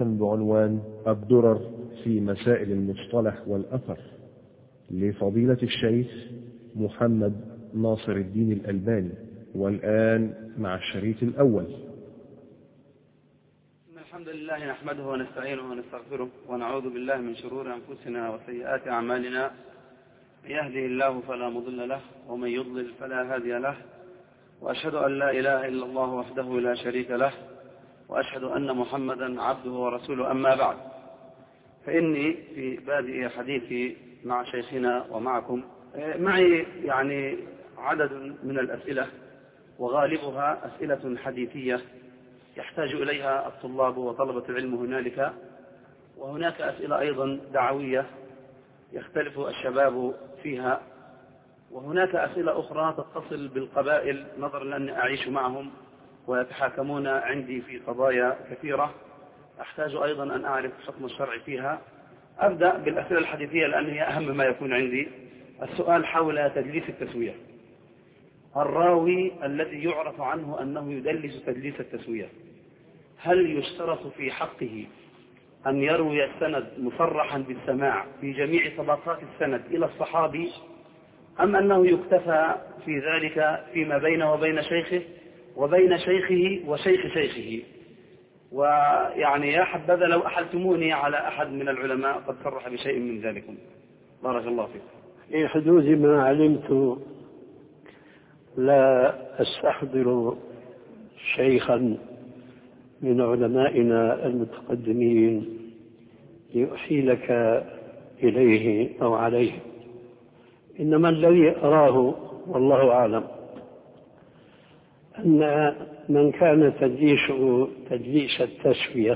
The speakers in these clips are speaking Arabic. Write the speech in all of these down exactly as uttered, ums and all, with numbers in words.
بعنوان الدرر في مسائل المصطلح والأثر لفضيلة الشيخ محمد ناصر الدين الألباني. والآن مع الشريط الأول. الحمد لله نحمده ونستعينه ونستغفره ونعوذ بالله من شرور أنفسنا وسيئات أعمالنا. يهده الله فلا مضل له ومن يضلل فلا هادي له، وأشهد أن لا إله إلا الله وحده لا شريك له، وأشهد أن محمدا عبده ورسوله. أما بعد، فإني في بادئ حديثي مع شيخنا ومعكم معي يعني عدد من الأسئلة، وغالبها أسئلة حديثية يحتاج إليها الطلاب وطلبة العلم هنالك، وهناك أسئلة أيضا دعوية يختلف الشباب فيها، وهناك أسئلة أخرى تتصل بالقبائل نظرا لأني أعيش معهم ويتحاكمون عندي في قضايا كثيرة أحتاج أيضا أن أعرف حكم الشرع فيها. أبدأ بالأسئلة الحديثية لأن هي أهم ما يكون عندي. السؤال حول تدليس التسوية. الراوي الذي يعرف عنه أنه يدلس تدليس التسوية، هل يشترط في حقه أن يروي السند مصرحا بالسماع في جميع طبقات السند إلى الصحابي، أم أنه يكتفى في ذلك فيما بينه وبين شيخه وبين شيخه وشيخ شيخه؟ ويعني يا حبذا لو أحلتموني على أحد من العلماء قد صرح بشيء من ذلكم. بارك الله فيكم. في حدود ما علمت لا أستحضر شيخا من علمائنا المتقدمين ليحيلك إليه أو عليه، إنما الذي أراه والله أعلم أن من كان تدليسه تدليس التسوية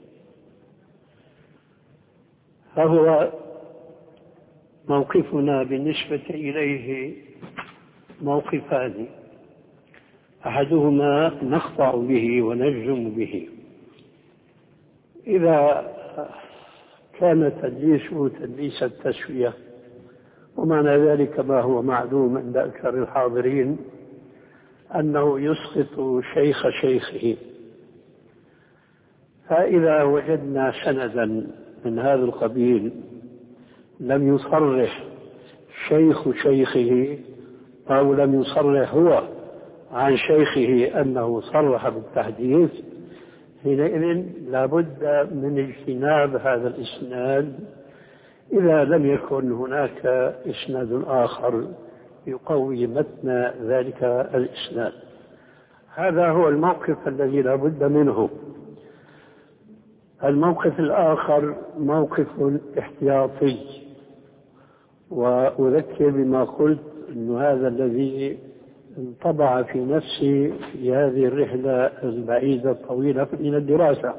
فهو موقفنا بالنسبة إليه موقفان، أحدهما نخضع به ونجزم به. إذا كان تدليسه تدليس التسوية، ومعنى ذلك ما هو معلوم عند أكثر الحاضرين أنه يسقط شيخ شيخه، فإذا وجدنا سندا من هذا القبيل لم يصرح شيخ شيخه أو لم يصرح هو عن شيخه أنه صرح بالتحديث، حينئذ لا بد من اجتناب هذا الإسناد إذا لم يكن هناك إسناد آخر يقوي متن ذلك الإسناد. هذا هو الموقف الذي لا بد منه. الموقف الآخر موقف احتياطي، وأذكر بما قلت أن هذا الذي انطبع في نفسي في هذه الرحلة البعيدة الطويلة من الدراسة.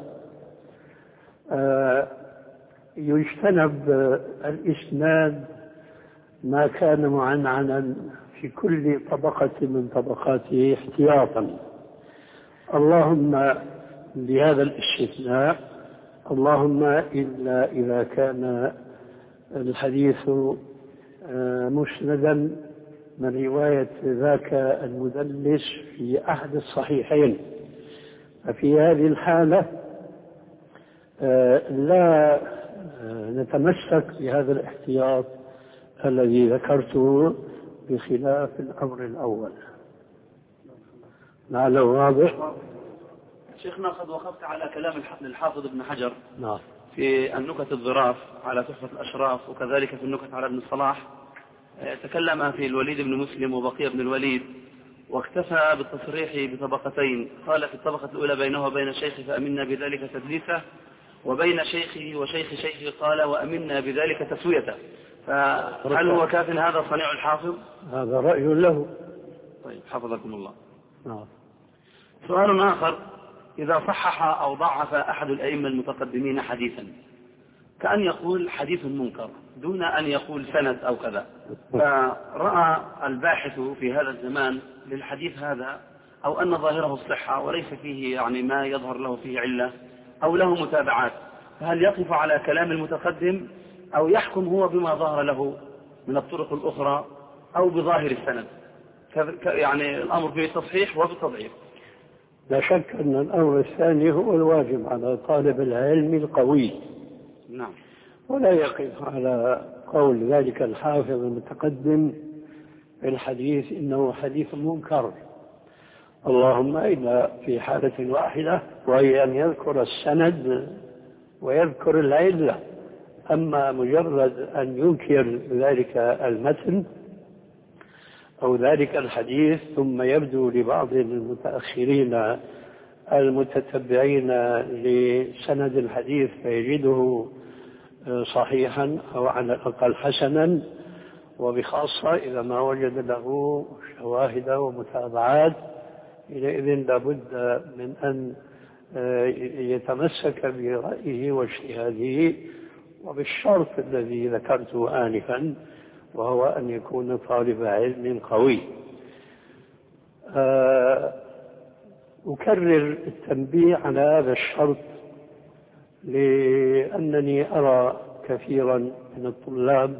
يجتنب الإسناد ما كان معنعنا في كل طبقة من طبقاته احتياطا، اللهم لهذا الاستثناء، اللهم إلا إذا كان الحديث مسندا من رواية ذاك المدلس في أحد الصحيحين، ففي هذه الحالة لا نتمسك بهذا الاحتياط الذي ذكرته بخلاف الأمر الأول. لعله واضح. شيخنا قد وقفت على كلام الحافظ ابن حجر نعم في النكت الظراف على تحفة الأشراف، وكذلك في النكت على ابن الصلاح. تكلم في الوليد بن مسلم وبقية بن الوليد، واكتفى بالتصريح بطبقتين. قال في الطبقة الأولى بينه وبين شيخه فأمنا بذلك تدليسه، وبين شيخه وشيخ شيخه قال وأمنا بذلك تسويته. فهل هو كاف هذا صنيع الحافظ؟ هذا رأي له. طيب حفظكم الله. نعم. سؤال آخر: إذا صحح أو ضعف أحد الأئمة المتقدمين حديثا، كأن يقول حديث منكر دون أن يقول سند أو كذا، فرأى الباحث في هذا الزمان للحديث هذا أو أن ظاهره الصحة وليس فيه يعني ما يظهر له فيه علة أو له متابعات، فهل يقف على كلام المتقدم أو يحكم هو بما ظهر له من الطرق الأخرى أو بظاهر السند؟ يعني الأمر فيه تصحيح وبالتضعيف. لا شك أن الأمر الثاني هو الواجب على طالب العلم القوي. نعم. ولا يقف على قول ذلك الحافظ المتقدم في الحديث إنه حديث منكر، اللهم إلا في حالة واحدة وهي أن يذكر السند ويذكر العلة. أما مجرد أن ينكر ذلك المتن أو ذلك الحديث ثم يبدو لبعض المتأخرين المتتبعين لسند الحديث فيجده صحيحا أو على الأقل حسنا، وبخاصة إذا ما وجد له شواهد ومتابعات، حينئذ لابد من أن يتمسك برأيه واجتهاده وبالشرط الذي ذكرته آنفا، وهو أن يكون طالب علم قوي. أكرر التنبيه على هذا الشرط لأنني أرى كثيرا من الطلاب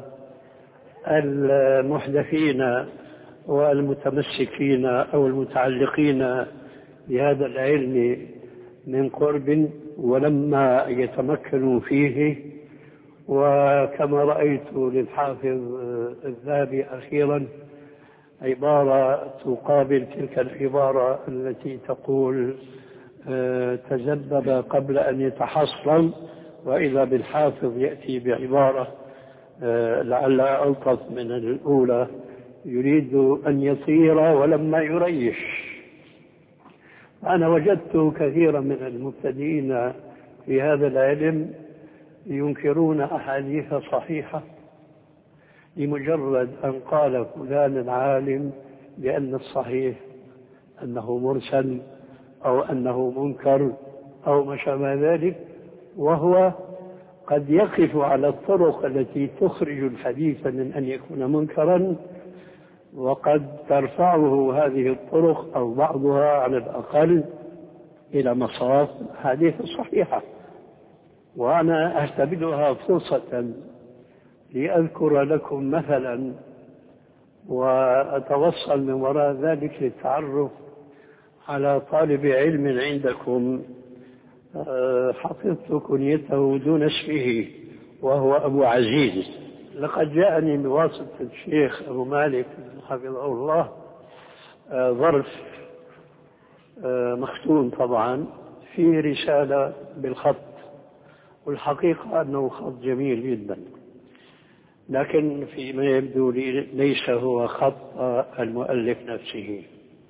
المحدثين والمتمسكين أو المتعلقين بهذا العلم من قرب ولما يتمكنوا فيه، وكما رأيت للحافظ الذهبي أخيرا عبارة تقابل تلك العبارة التي تقول تذبذب قبل أن يتحصن، وإذا بالحافظ يأتي بعبارة لعلها ألطف من الأولى، يريد أن يطير ولما يريش. أنا وجدت كثيرا من المبتدئين في هذا العلم ينكرون أحاديث صحيحة لمجرد أن قال فلان العالم بأن الصحيح أنه مرسل أو أنه منكر أو ما شابه ذلك، وهو قد يقف على الطرق التي تخرج الحديث من أن يكون منكرا، وقد ترفعه هذه الطرق أو بعضها على الأقل إلى مصاف الحديث الصحيحة. وأنا أعتبرها فرصة لأذكر لكم مثلا وأتوصل من وراء ذلك للتعرف على طالب علم عندكم حفظت كنيته دون اسمه، وهو أبو عزيز. لقد جاءني بواسطة الشيخ أبو مالك حفظه الله ظرف مختوم طبعا فيه رسالة بالخط، والحقيقة أنه خط جميل جدا، لكن فيما يبدو لي ليس هو خط المؤلف نفسه.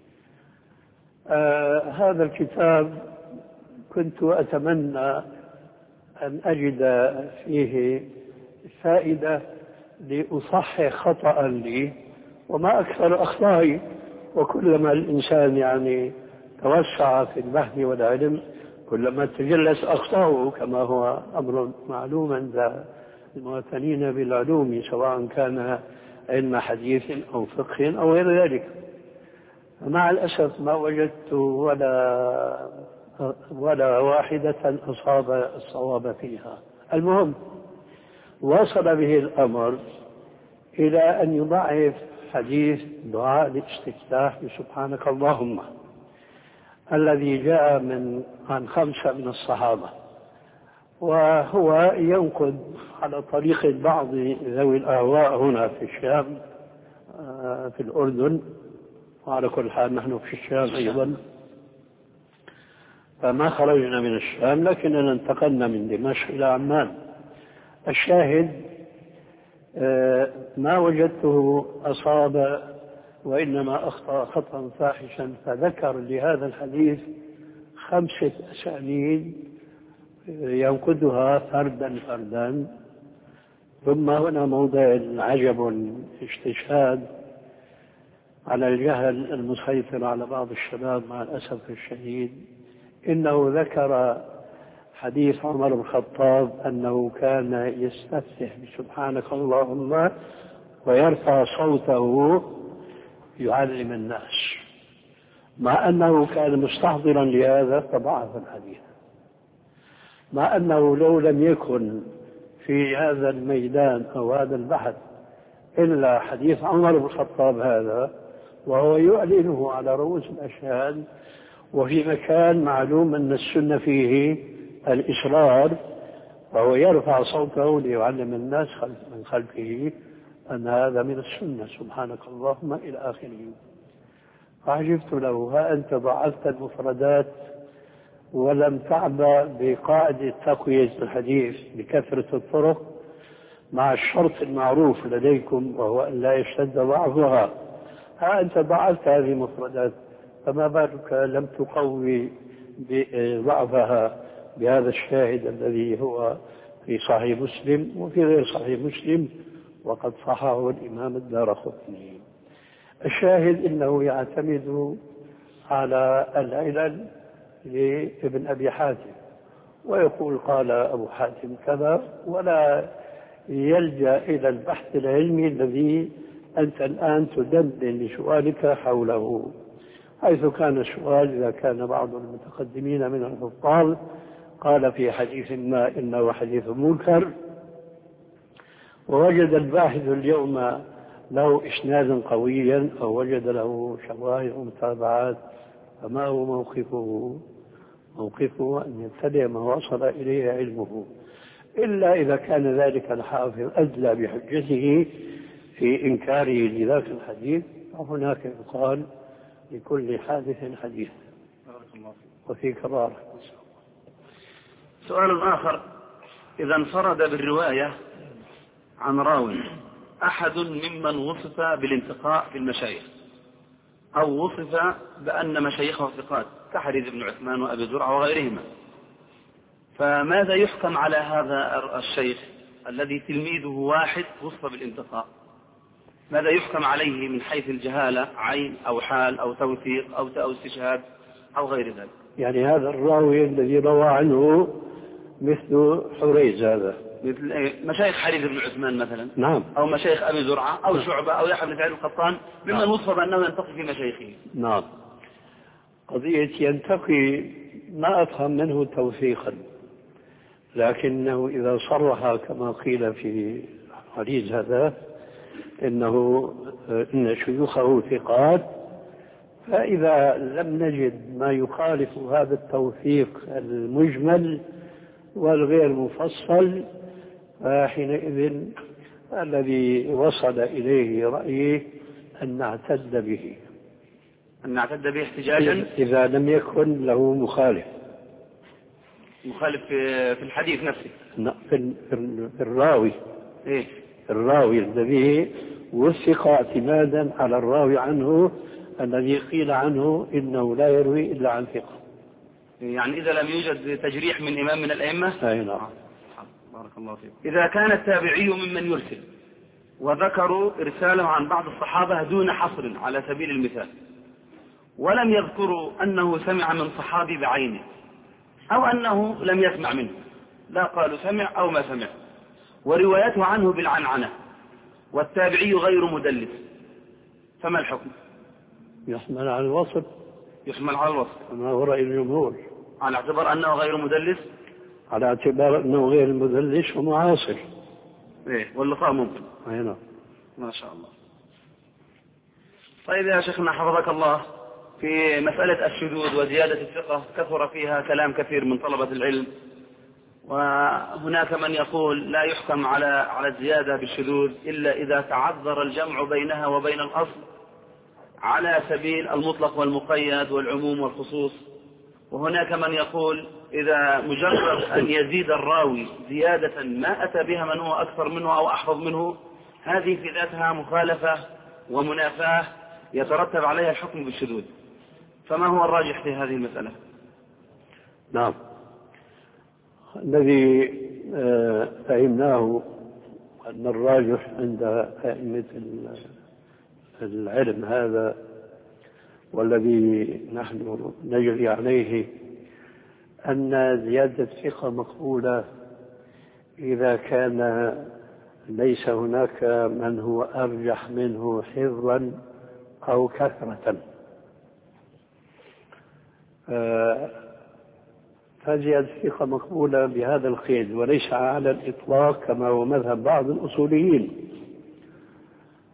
آه هذا الكتاب كنت أتمنى أن أجد فيه فائدة لأصحح خطأ لي، وما أكثر أخطائي، وكلما الإنسان يعني توسع في البحث والعلم كلما تجلس أخطاؤه، كما هو أمر معلوم عند المواطنين بالعلوم سواء كان علم حديث أو فقه أو غير ذلك. مع الأسف ما وجدت ولا ولا واحدة أصاب الصواب فيها. المهم وصل به الأمر إلى أن يضعف حديث دعاء الاستفتاح بسبحانك اللهم الذي جاء من عن خمسة من الصحابة، وهو ينقد على طريق بعض ذوي الأهواء هنا في الشام في الأردن، وعلى كل حال نحن في الشام أيضا، فما خرجنا من الشام لكننا انتقلنا من دمشق إلى عمان. الشاهد ما وجدته أصاب وإنما أخطأ خطأ فاحشا، فذكر لهذا الحديث خمسة أسانيد ينقدها فردا فردا. ثم هنا موضع عجب استشهاد على الجهل المسيطر على بعض الشباب مع الأسف الشديد، إنه ذكر حديث عمر بن الخطاب أنه كان يستفتح بسبحانك اللهم ويرفع صوته يعلم الناس، مع أنه كان مستحضرا لهذا فضعف الحديث، مع أنه لو لم يكن في هذا الميدان أو هذا البحث إلا حديث عمر بن الخطاب هذا، وهو يعلنه على رؤوس الأشهاد وفي مكان معلوم أن السنة فيه الإصرار، فهو يرفع صوته ليعلم الناس من خلفه أن هذا من السنة، سبحانك اللهم إلى آخره. فعجبت له: ها أنت ضعفت المفردات ولم تعبأ بقاعدة تقوية الحديث بكثرة الطرق مع الشرط المعروف لديكم وهو أن لا يشتد ضعفها. ها أنت ضعفت هذه المفردات، فما بالك لم تقوي ضعفها بهذا الشاهد الذي هو في صحيح مسلم وفي غير صحيح مسلم وقد صححه الإمام الدارقطني. الشاهد إنه يعتمد على العلل لابن أبي حاتم ويقول قال أبو حاتم كذا، ولا يلجأ إلى البحث العلمي الذي أنت الآن تدندن لسؤالك حوله، حيث كان السؤال إذا كان بعض المتقدمين من الحفاظ قال في حديث ما إنه حديث منكر، ووجد الباحث اليوم له إسنادا قويا أو وجد له شواهد ومتابعات، فما هو موقفه؟ موقفه أن يتبع ما وصل إليه علمه، إلا إذا كان ذلك الحافظ أدلى بحجته في إنكاره لذاك الحديث، فهناك يقال لكل حادث حديث. وفيك بارك. سؤال آخر: إذا انفرد بالرواية عن راوي أحد ممن وصف بالانتقاء في المشايخ أو وصف بأن مشايخه ثقات كحريز بن عثمان وأبي زرعة وغيرهما، فماذا يحكم على هذا الشيخ الذي تلميذه واحد وصف بالانتقاء؟ ماذا يحكم عليه من حيث الجهالة، عين أو حال أو توثيق أو أو استشهاد أو غير ذلك؟ يعني هذا الراوي الذي روى عنه مثل حريز، هذا مثل مشايخ حريز بن عثمان مثلا، نعم، أو مشايخ أبي زرعة أو شعبة أو يحيى بن سعيد القطان ممن نعم. وصف بأنه ينتقي في مشايخه. نعم. قضية ينتقي ما أفهم منه توثيقا، لكنه إذا صرح كما قيل في حديث هذا إنه إن شيوخه ثقات، فإذا لم نجد ما يخالف هذا التوثيق المجمل والغير مفصل، فحينئذ الذي وصل إليه رأيه أن نعتد به أن نعتد به احتجاجا إذا لم يكن له مخالف مخالف في الحديث نفسه، في الراوي إيه؟ الراوي الذي وثق اعتمادا على الراوي عنه الذي قيل عنه إنه لا يروي إلا عن ثقة. يعني إذا لم يوجد تجريح من إمام من الأئمة. أي نعم. بارك الله فيك. إذا كان التابعي ممن يرسل وذكروا إرساله عن بعض الصحابة دون حصر على سبيل المثال، ولم يذكروا أنه سمع من صحابي بعينه أو أنه لم يسمع منه، لا قالوا سمع أو ما سمع، وروايته عنه بالعنعنة والتابعي غير مدلس، فما الحكم؟ يحمل على الوصف. يحمل على الوصف كما هو رأي الجمهور، على اعتبار أنه غير مدلس، على اعتبار أنه غير مدلس ومعاصر. إيه، واللقاء ممكن. أي نعم. ما شاء الله. طيب يا شيخنا حفظك الله، في مسألة الشذوذ وزيادة الثقة كثر فيها كلام كثير من طلبة العلم، وهناك من يقول لا يحكم على على الزيادة بالشذوذ إلا إذا تعذر الجمع بينها وبين الأصل على سبيل المطلق والمقيد والعموم والخصوص، وهناك من يقول إذا مجرد أن يزيد الراوي زيادة ما أتى بها من هو أكثر منه أو أحفظ منه، هذه في ذاتها مخالفة ومنافاة يترتب عليها الحكم بالشذوذ، فما هو الراجح في هذه المسألة؟ نعم، الذي فهمناه أن الراجح عند أئمة العلم هذا والذي نحن نجري عليه أن زيادة الثقة مقبولة إذا كان ليس هناك من هو أرجح منه حفظا أو كثرة، فزيادة الثقة مقبولة بهذا القيد، وليس على الإطلاق كما هو مذهب بعض الأصوليين.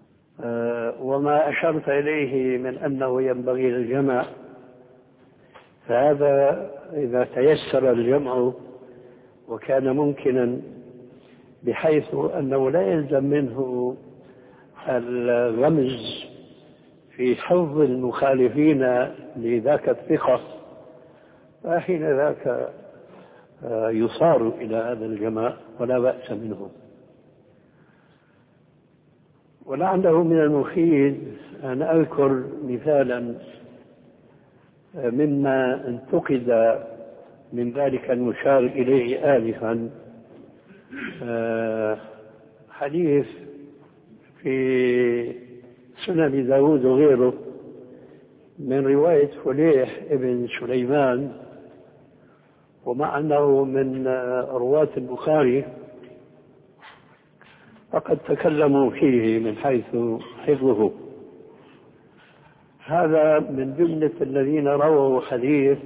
وما أشرت إليه من أنه ينبغي الجمع فهذا إذا تيسر الجمع وكان ممكنا بحيث أنه لا يلزم منه الغمز في حظ المخالفين لذاك الثقة، فحين ذاك يصار إلى هذا الجماع ولا بأس منه. ولعله من المفيد أن أذكر مثالا مما انتقد من ذلك المشار إليه آلفا، حديث في سنن داود وغيره من رواية فليح ابن سليمان، ومع أنه من رواة البخاري فقد تكلموا فيه من حيث حفظه. هذا من جملة الذين رووا حديث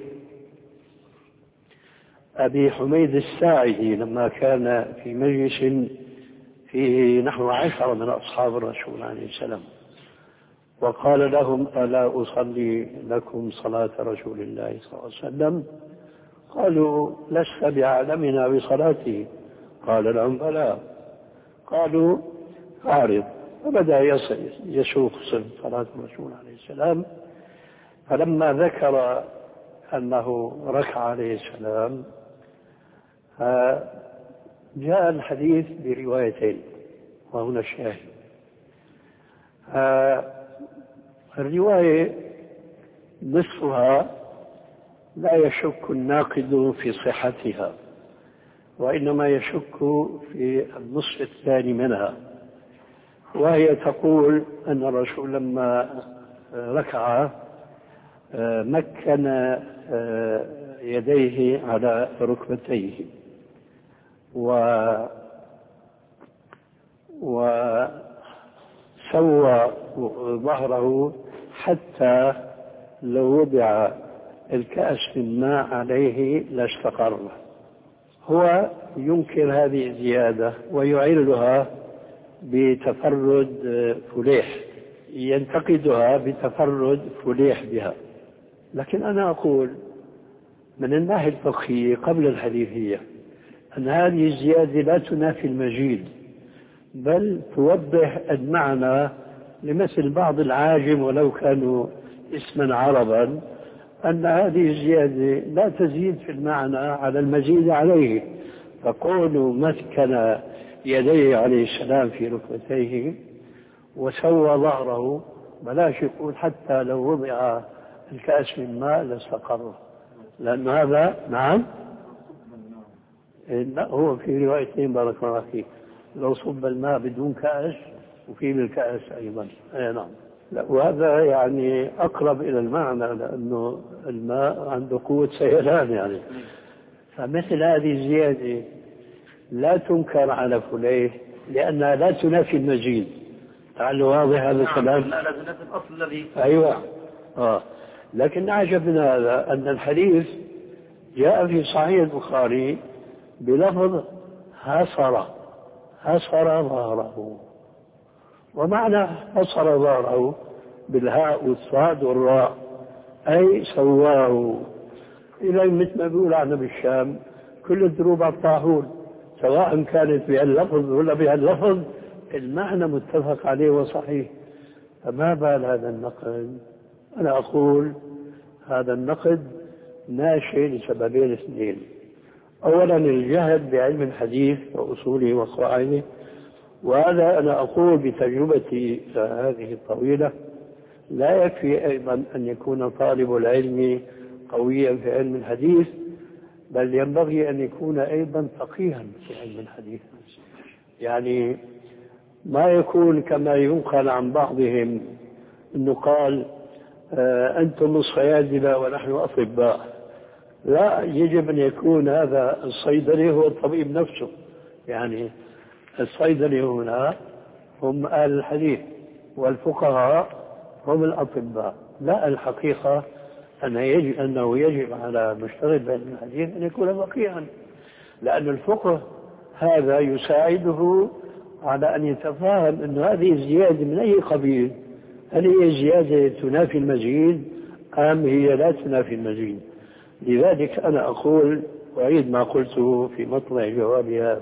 أبي حميد الساعدي لما كان في مجلس فيه نحو عشرة من أصحاب الرسول عليه السلام، وقال لهم: ألا أصلي لكم صلاة رسول الله صلى الله عليه وسلم؟ قالوا: لست بعالمنا بصلاته. قال لهم: بلى. قالوا: أعرض. فبدأ يسوق صلاة الرسول عليه السلام، فلما ذكر أنه ركع عليه السلام جاء الحديث بروايتين، وهنا الشاهد. الرواية نصفها لا يشك الناقد في صحتها، وإنما يشك في النصف الثاني منها، وهي تقول أن الرسول لما ركع مكن يديه على ركبتيه و وسوى ظهره حتى لو وضع الكأس من ماء عليه لاستقر. هو ينكر هذه الزيادة ويعلها بتفرد فليح، ينتقدها بتفرد فليح بها. لكن أنا أقول من الناحية الفقهية قبل الحديثية أن هذه الزيادة لا تنافي المزيد، بل توضح المعنى لمثل بعض العاجم ولو كانوا اسما عربا، أن هذه الزيادة لا تزيد في المعنى على المزيد عليه. فقولوا مكن يديه عليه السلام في ركبتيه وسوى ظهره، بلاش يقول حتى لو وضع الكأس من ماء لاستقر، لأن هذا نعم لا هو في روايتين بارك الله فيك، لو صب الماء بدون كأس وفي بالكأس أيضا. أي نعم. لا، وهذا يعني أقرب إلى المعنى لأنه الماء عنده قوة سيلان يعني. فمثل هذه الزيادة لا تنكر على فليه لأنها لا تنافي المزيد. تعالوا واضح هذا الكلام؟ لا لا تنافي الأصل الذي أيوة آه. لكن أعجب من هذا أن الحديث جاء في صحيح البخاري بلفظ حصر حصر ظهره، ومعنى حصر ظهره بالهاء والصاد والراء أي سواه. إلى مثل ما بيقول عنا بالشام كل الدروب على الطاحون، سواء كانت بهاللفظ ولا بهاللفظ المعنى متفق عليه وصحيح. فما بال هذا النقد؟ أنا أقول هذا النقد ناشئ لسببين اثنين. أولا الجهل بعلم الحديث وأصوله وقواعده، وهذا أنا أقول بتجربتي هذه الطويلة لا يكفي أيضا أن يكون طالب العلم قويا في علم الحديث، بل ينبغي أن يكون أيضا فقيها في علم الحديث. يعني ما يكون كما ينقل عن بعضهم أنه قال آه أنتم الصيادلة ونحن أطباء. لا، يجب أن يكون هذا الصيدلي هو الطبيب نفسه. يعني الصيدلي هنا هم أهل الحديث والفقهاء هم الأطباء. لا، الحقيقة أن يجب أنه يجب على مشتغل بعلم الحديث أن يكون فقيها، لأن الفقه هذا يساعده على أن يتفاهم أن هذه الزيادة من أي قبيل، هل هي زيادة تنافي المزيد أم هي لا تنافي المزيد. لذلك أنا أقول وأعيد ما قلته في مطلع جوابها: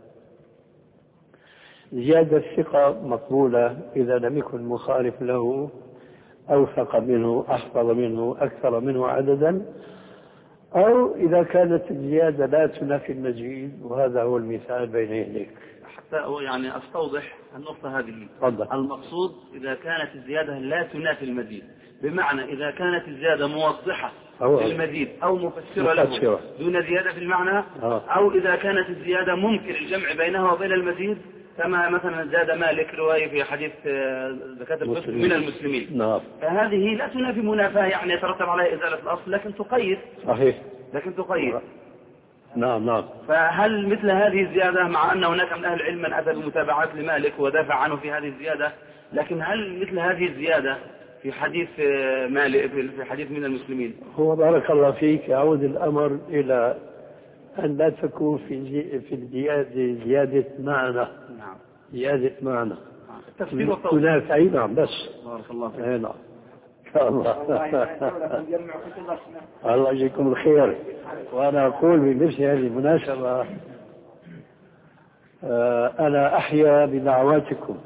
زيادة الثقة مقبولة إذا لم يكن مخالف له أوثق منه، أحفظ منه، أكثر منه عددا، أو إذا كانت الزيادة لا تنافي المزيد، وهذا هو المثال بين يديك. حتى يعني أستوضح النقطة هذه. فضل. المقصود إذا كانت الزيادة لا تنافي المزيد، بمعنى إذا كانت الزيادة موضحة للمزيد أو مفسرة له دون زيادة في المعنى، أو إذا كانت الزيادة ممكن الجمع بينها وبين المزيد، كما مثلا زاد مالك رواية في حديث زكاة الفطر من المسلمين. نعم. فهذه لا تنافي منافاة يعني يترتب عليها إزالة الأصل، لكن تقيد. صحيح. لكن تقيد. نعم نعم. فهل مثل هذه الزيادة، مع أن هناك من أهل العلم من أتى بمتابعات لمالك ودافع عنه في هذه الزيادة، لكن هل مثل هذه الزيادة في حديث مالك في حديث من المسلمين؟ هو بارك الله فيك يعود الأمر إلى أن لا تكون في في الزيادة زيادة معنى. نعم. زيادة معنى. التفسير والتوضيح. هناك أي نعم بس. بارك الله فيك. نعم. إن شاء الله. الله يجزيكم الخير. وأنا أقول بنفس هذه المناسبة أنا أحيا بدعواتكم.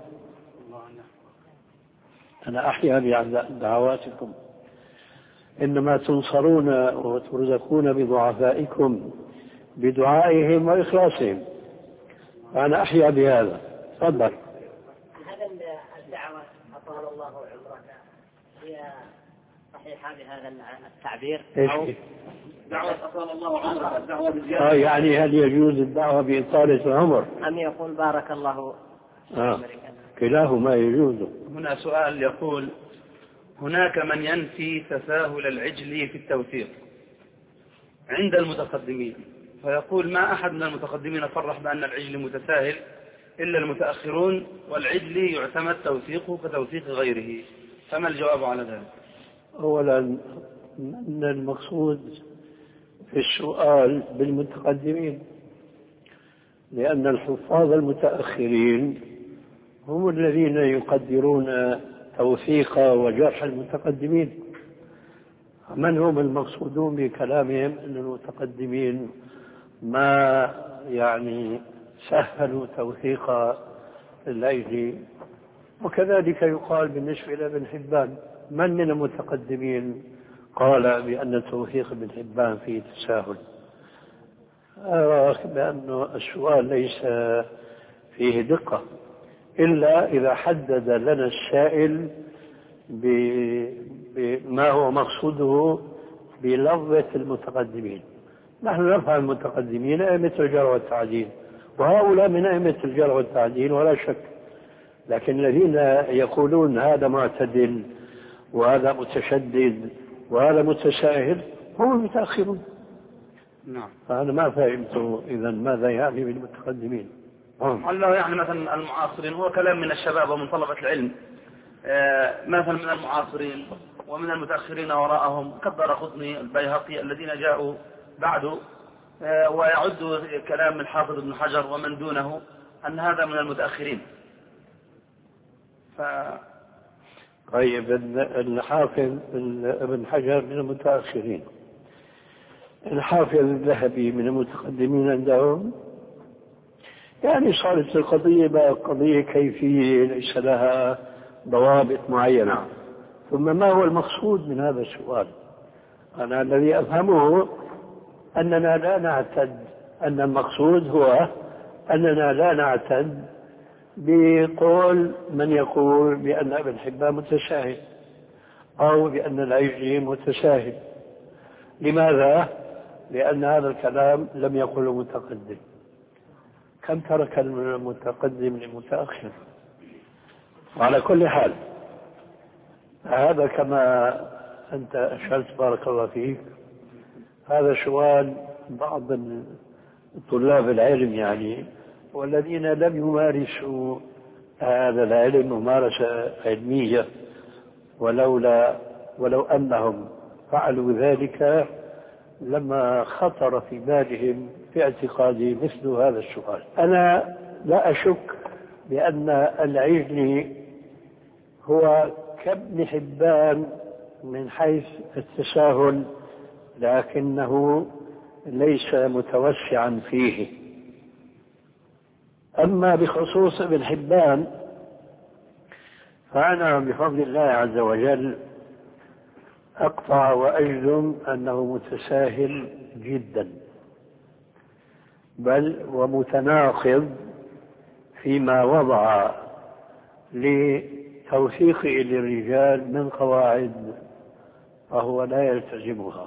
أنا أحيا بدعواتكم. إنما تنصرون وترزقون بضعفائكم بدعائهم وإخلاصهم. أنا أحيا بهذا. تفضل. هذا الدعوة أطال الله عمرك هي صحيحة بهذا التعبير؟ أو دعوة أطال الله عمرك الدعوة بزيادة؟ آه يعني هل يجوز الدعوة بإطالة العمر؟ أم يقول بارك الله آه. كلاهما يجوز. هنا سؤال يقول: هناك من ينفي تساهل العجل في التوثيق عند المتقدمين، فيقول ما أحد من المتقدمين صرح بأن العجل متساهل إلا المتأخرون، والعجل يعتمد توثيقه كتوثيق غيره، فما الجواب على ذلك؟ أولا أن المقصود في السؤال بالمتقدمين، لأن الحفاظ المتأخرين هم الذين يقدرون توثيق وجرح المتقدمين. من هم المقصودون بكلامهم أن المتقدمين ما يعني سهلوا توثيق العجل. وكذلك يقال بالنسبة لابن حبان: من من المتقدمين قال بأن توثيق ابن حبان فيه تساهل؟ أرى بأن السؤال ليس فيه دقة إلا إذا حدد لنا السائل بما هو مقصوده بلفظة المتقدمين. نحن نفهم المتقدمين أئمة الجرح والتعديل، وهؤلاء من أئمة الجرح والتعديل ولا شك، لكن الذين يقولون هذا معتدل وهذا متشدد وهذا متساهل هم المتأخرون. نعم. فأنا ما فهمت إذا ماذا يعني بالمتقدمين. الله يعني مثلا المعاصرين هو كلام من الشباب ومن طلبة العلم، آه مثلا من المعاصرين ومن المتأخرين وراءهم كالدارقطني البيهقي الذين جاءوا بعده، آه ويعد كلام الحافظ ابن حجر ومن دونه أن هذا من المتأخرين. ف... طيب الحافظ ابن حجر من المتأخرين، الحافظ الذهبي من المتقدمين عندهم. يعني صارت القضية بقى قضية كيفية ليس لها ضوابط معينة. ثم ما هو المقصود من هذا السؤال؟ أنا الذي أفهمه أننا لا نعتد، أن المقصود هو أننا لا نعتد بقول من يقول بأن ابن حبان متساهل أو بأن العجلي متساهل. لماذا؟ لأن هذا الكلام لم يقله المتقدم. كم ترك المتقدم للمتأخر؟ وعلى كل حال هذا كما أنت أشرت بارك الله فيك، هذا سؤال بعض طلاب العلم يعني والذين لم يمارسوا هذا العلم ممارسة علمية، ولولا ولو أنهم فعلوا ذلك لما خطر في بالهم في اعتقادي مثل هذا السؤال. أنا لا أشك بأن العجل هو كابن حبان من حيث التساهل لكنه ليس متوسعا فيه. أما بخصوص ابن حبان فأنا بفضل الله عز وجل أقطع وأجزم أنه متساهل جدا، بل ومتناقض فيما وضع لتوثيقه للرجال من قواعد فهو لا يلتزمها.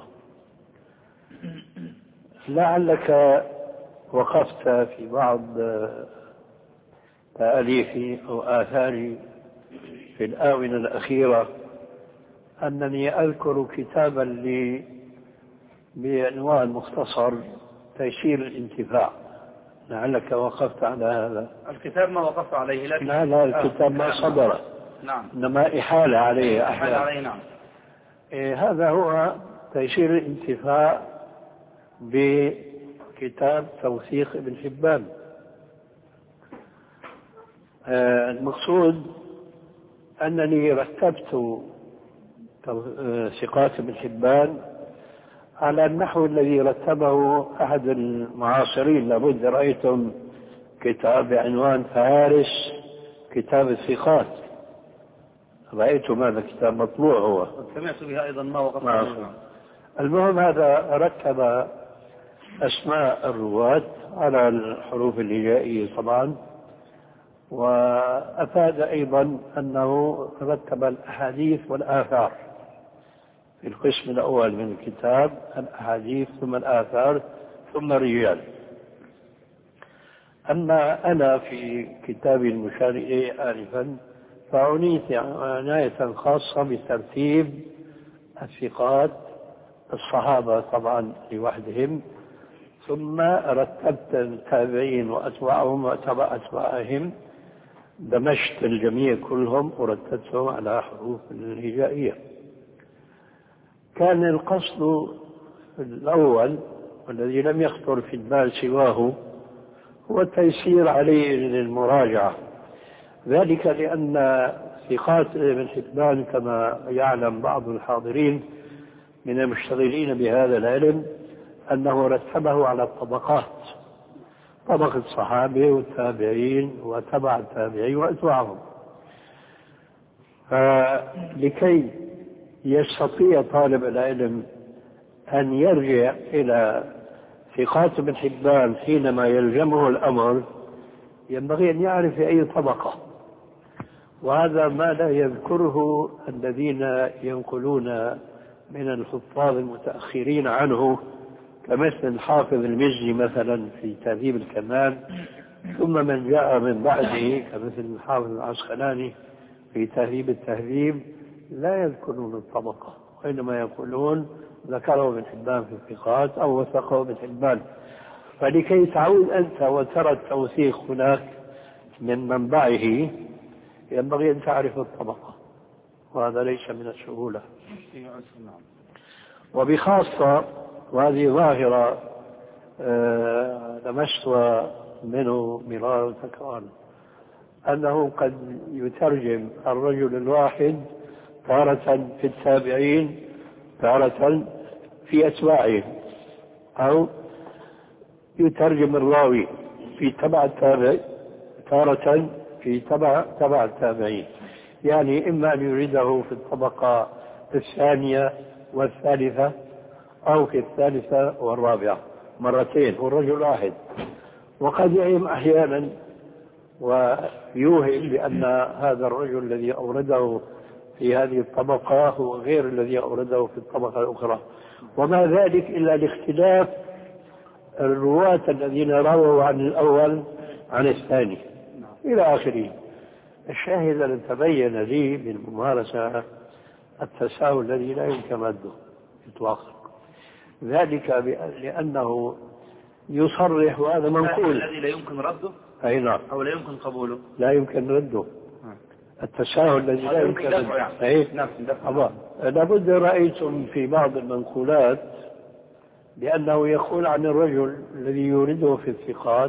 لعلك وقفت في بعض تأليفي أو آثاري في الآونة الأخيرة أنني أذكر كتابا لي بعنوان مختصر تيسير الانتفاع. لعلك وقفت على هذا الكتاب. ما وقفت عليه لكن لا لا الكتاب ما صدر. نعم. إنما إحالة عليه إحالة عليه. نعم. إيه هذا هو تيسير الانتفاع بكتاب توثيق ابن حبان. آه المقصود أنني رتبت ثقات ابن حبان على النحو الذي رتبه أحد المعاصرين. لابد رأيتم كتاب بعنوان فهارس كتاب الثقات، رأيتم هذا الكتاب مطبوع هو. سمعت بها أيضا ما وقفت. المهم هذا رتب أسماء الرواة على الحروف الهجائية طبعا، وأفاد أيضا أنه رتب الأحاديث والآثار في القسم الأول من الكتاب، الأحاديث ثم الآثار ثم الرجال. أما أنا في كتابي المشار إليه آنفا فعنيت عناية خاصة بترتيب الثقات الصحابة طبعا لوحدهم، ثم رتبت التابعين وأتباعهم وأتباع أتباعهم، دمجت الجميع كلهم ورتبتهم على حروف الهجائية. كان القصد الأول والذي لم يخطر في البال سواه هو التيسير عليه للمراجعة، ذلك لأن ثقات ابن حبان كما يعلم بعض الحاضرين من المشتغلين بهذا العلم أنه رتبه على الطبقات، طبقة الصحابة والتابعين وتبع التابعين وأتباعهم، فلكي يستطيع طالب العلم أن يرجع إلى ثقات ابن حبان حينما يلزمه الأمر ينبغي أن يعرف في أي طبقة، وهذا ما لا يذكره الذين ينقلون من الحفاظ المتأخرين عنه كمثل الحافظ المزي مثلا في تهذيب الكمال، ثم من جاء من بعده كمثل الحافظ العسقلاني في تهذيب التهذيب لا يذكرون الطبقة، وإنما يقولون ذكره ابن حبان في الثقات أو وثقه ابن حبان. فلكي تعود أنت وترى التوثيق هناك من منبعه ينبغي أن تعرف الطبقة، وهذا ليس من السهولة. وبخاصة وهذه ظاهرة لمست منه مرارا وتكرارا أنه قد يترجم الرجل الواحد تارة في التابعين تارة في أتباعهم، أو يترجم الراوي في تبع التابع تارة في تبع تبع التابعين، يعني إما أن يريده في الطبقة الثانية والثالثة أو في الثالثة والرابعة مرتين والرجل واحد. وقد يعلم أحيانا ويوهم بأن هذا الرجل الذي أورده في هذه الطبقة هو غير الذي أورده في الطبقة الأخرى، وما ذلك إلا لاختلاف الرواة الذين رووا عن الأول عن الثاني إلى آخره. الشاهد أن تبين لي بالممارسة التساهل الذي لا يمكن رده إطلاقا، ذلك لأنه يصرح وهذا منقول الذي لا يمكن رده أي نعم أو لا يمكن قبوله لا يمكن رده التساهل الذي لا يمكن رده يعني. أي نعم. لابد رأيتم في بعض المنقولات لأنه يقول عن الرجل الذي يورده في الثقات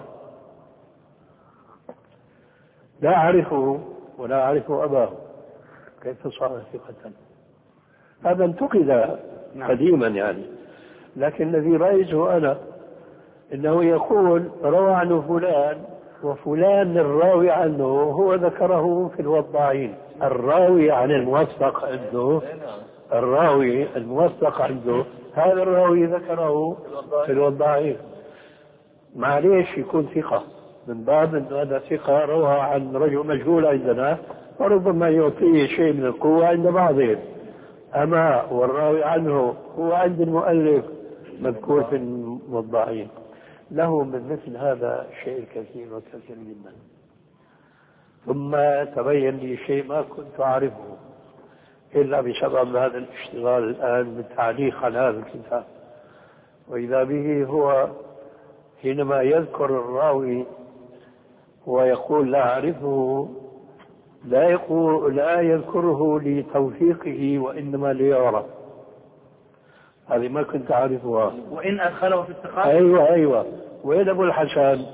لا أعرفه ولا أعرف أباه كيف صار ثقة. هذا انتقد قديما يعني، لكن الذي رأيته أنا إنه يقول روى عنه فلان، وفلان الراوي عنه هو ذكره في الوضاعين. الراوي عن الموثق عنده، الراوي الموثق عنده هذا الراوي ذكره في الوضاعين. معليش يكون ثقة من باب أن هذا ثقة روى عن رجل مجهول عندنا، وربما يعطيه شيء من القوة عند بعضهم. أما والراوي عنه هو عند المؤلف مذكور في الوضاعين. له من مثل هذا شيء كثير وكثير جدا. ثم تبين لي شيء ما كنت أعرفه إلا بسبب هذا الاشتغال الآن بالتعليق على هذا الكتاب، وإذا به هو حينما يذكر الراوي ويقول لا أعرفه، لا يقول لا يذكره لتوثيقه وإنما ليعرف. هذه ما كنت أعرفها. وإن أدخله في الثقات. أيوة أيوة. وين أبو الحسن؟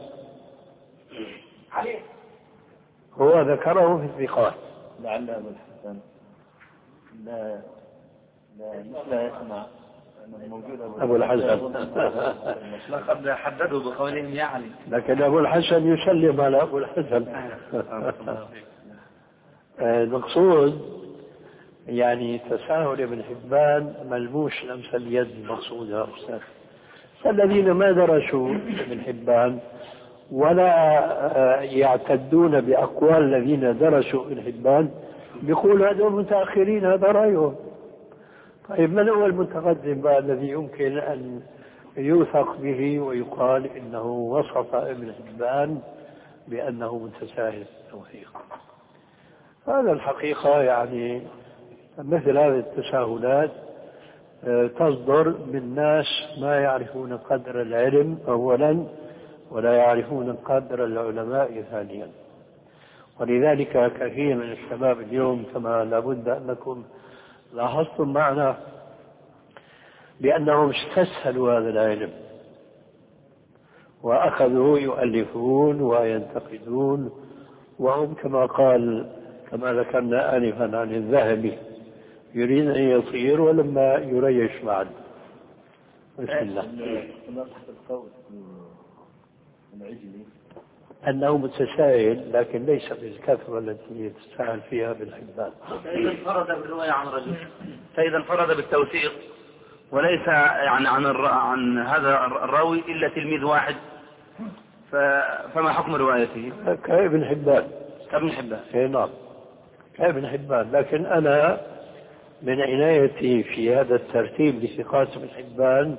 هو ذكره في الثقات. لعل أبو الحسن لا لا لا يسمع موجود أبو الحسن. لقد حددوا بقولهم يعني. لكن أبو الحسن يسلم على أبو الحسن. المقصود يعني تساهل ابن حبان ملموس لمس اليد. المقصود يا أستاذ الذين ما درسوا ابن حبان ولا يعتدون بأقوال الذين درسوا ابن حبان بيقول هذول المتأخرين هذا رأيهم. طيب من هو المتقدم بقى الذي يمكن أن يوثق به ويقال إنه وصف ابن حبان بأنه متساهل التوثيق؟ هذا الحقيقة يعني مثل هذه التساهلات تصدر من ناس ما يعرفون قدر العلم أولا ولا يعرفون قدر العلماء ثانيا. ولذلك كثير من الشباب اليوم كما لابد أنكم لاحظتم معنا بأنهم استسهلوا هذا العلم وأخذوا يؤلفون وينتقدون، وهم كما قال كما ذكرنا آنفا عن الذهبي يريد أن يطير ولما يريش بعد. بسم الله. أنه متساهل لكن ليس بالكثرة التي يتساهل فيها بالحبان. فإذا انفرد بالرواية عن رجل، فإذا انفرد بالتوثيق وليس يعني عن الر... عن هذا الراوي إلا تلميذ واحد، ف... فما حكم روايته؟ كابن حبان. كابن حبان. إيه نعم كابن حبان. لكن أنا من عنايتي في هذا الترتيب لثقات ابن حبان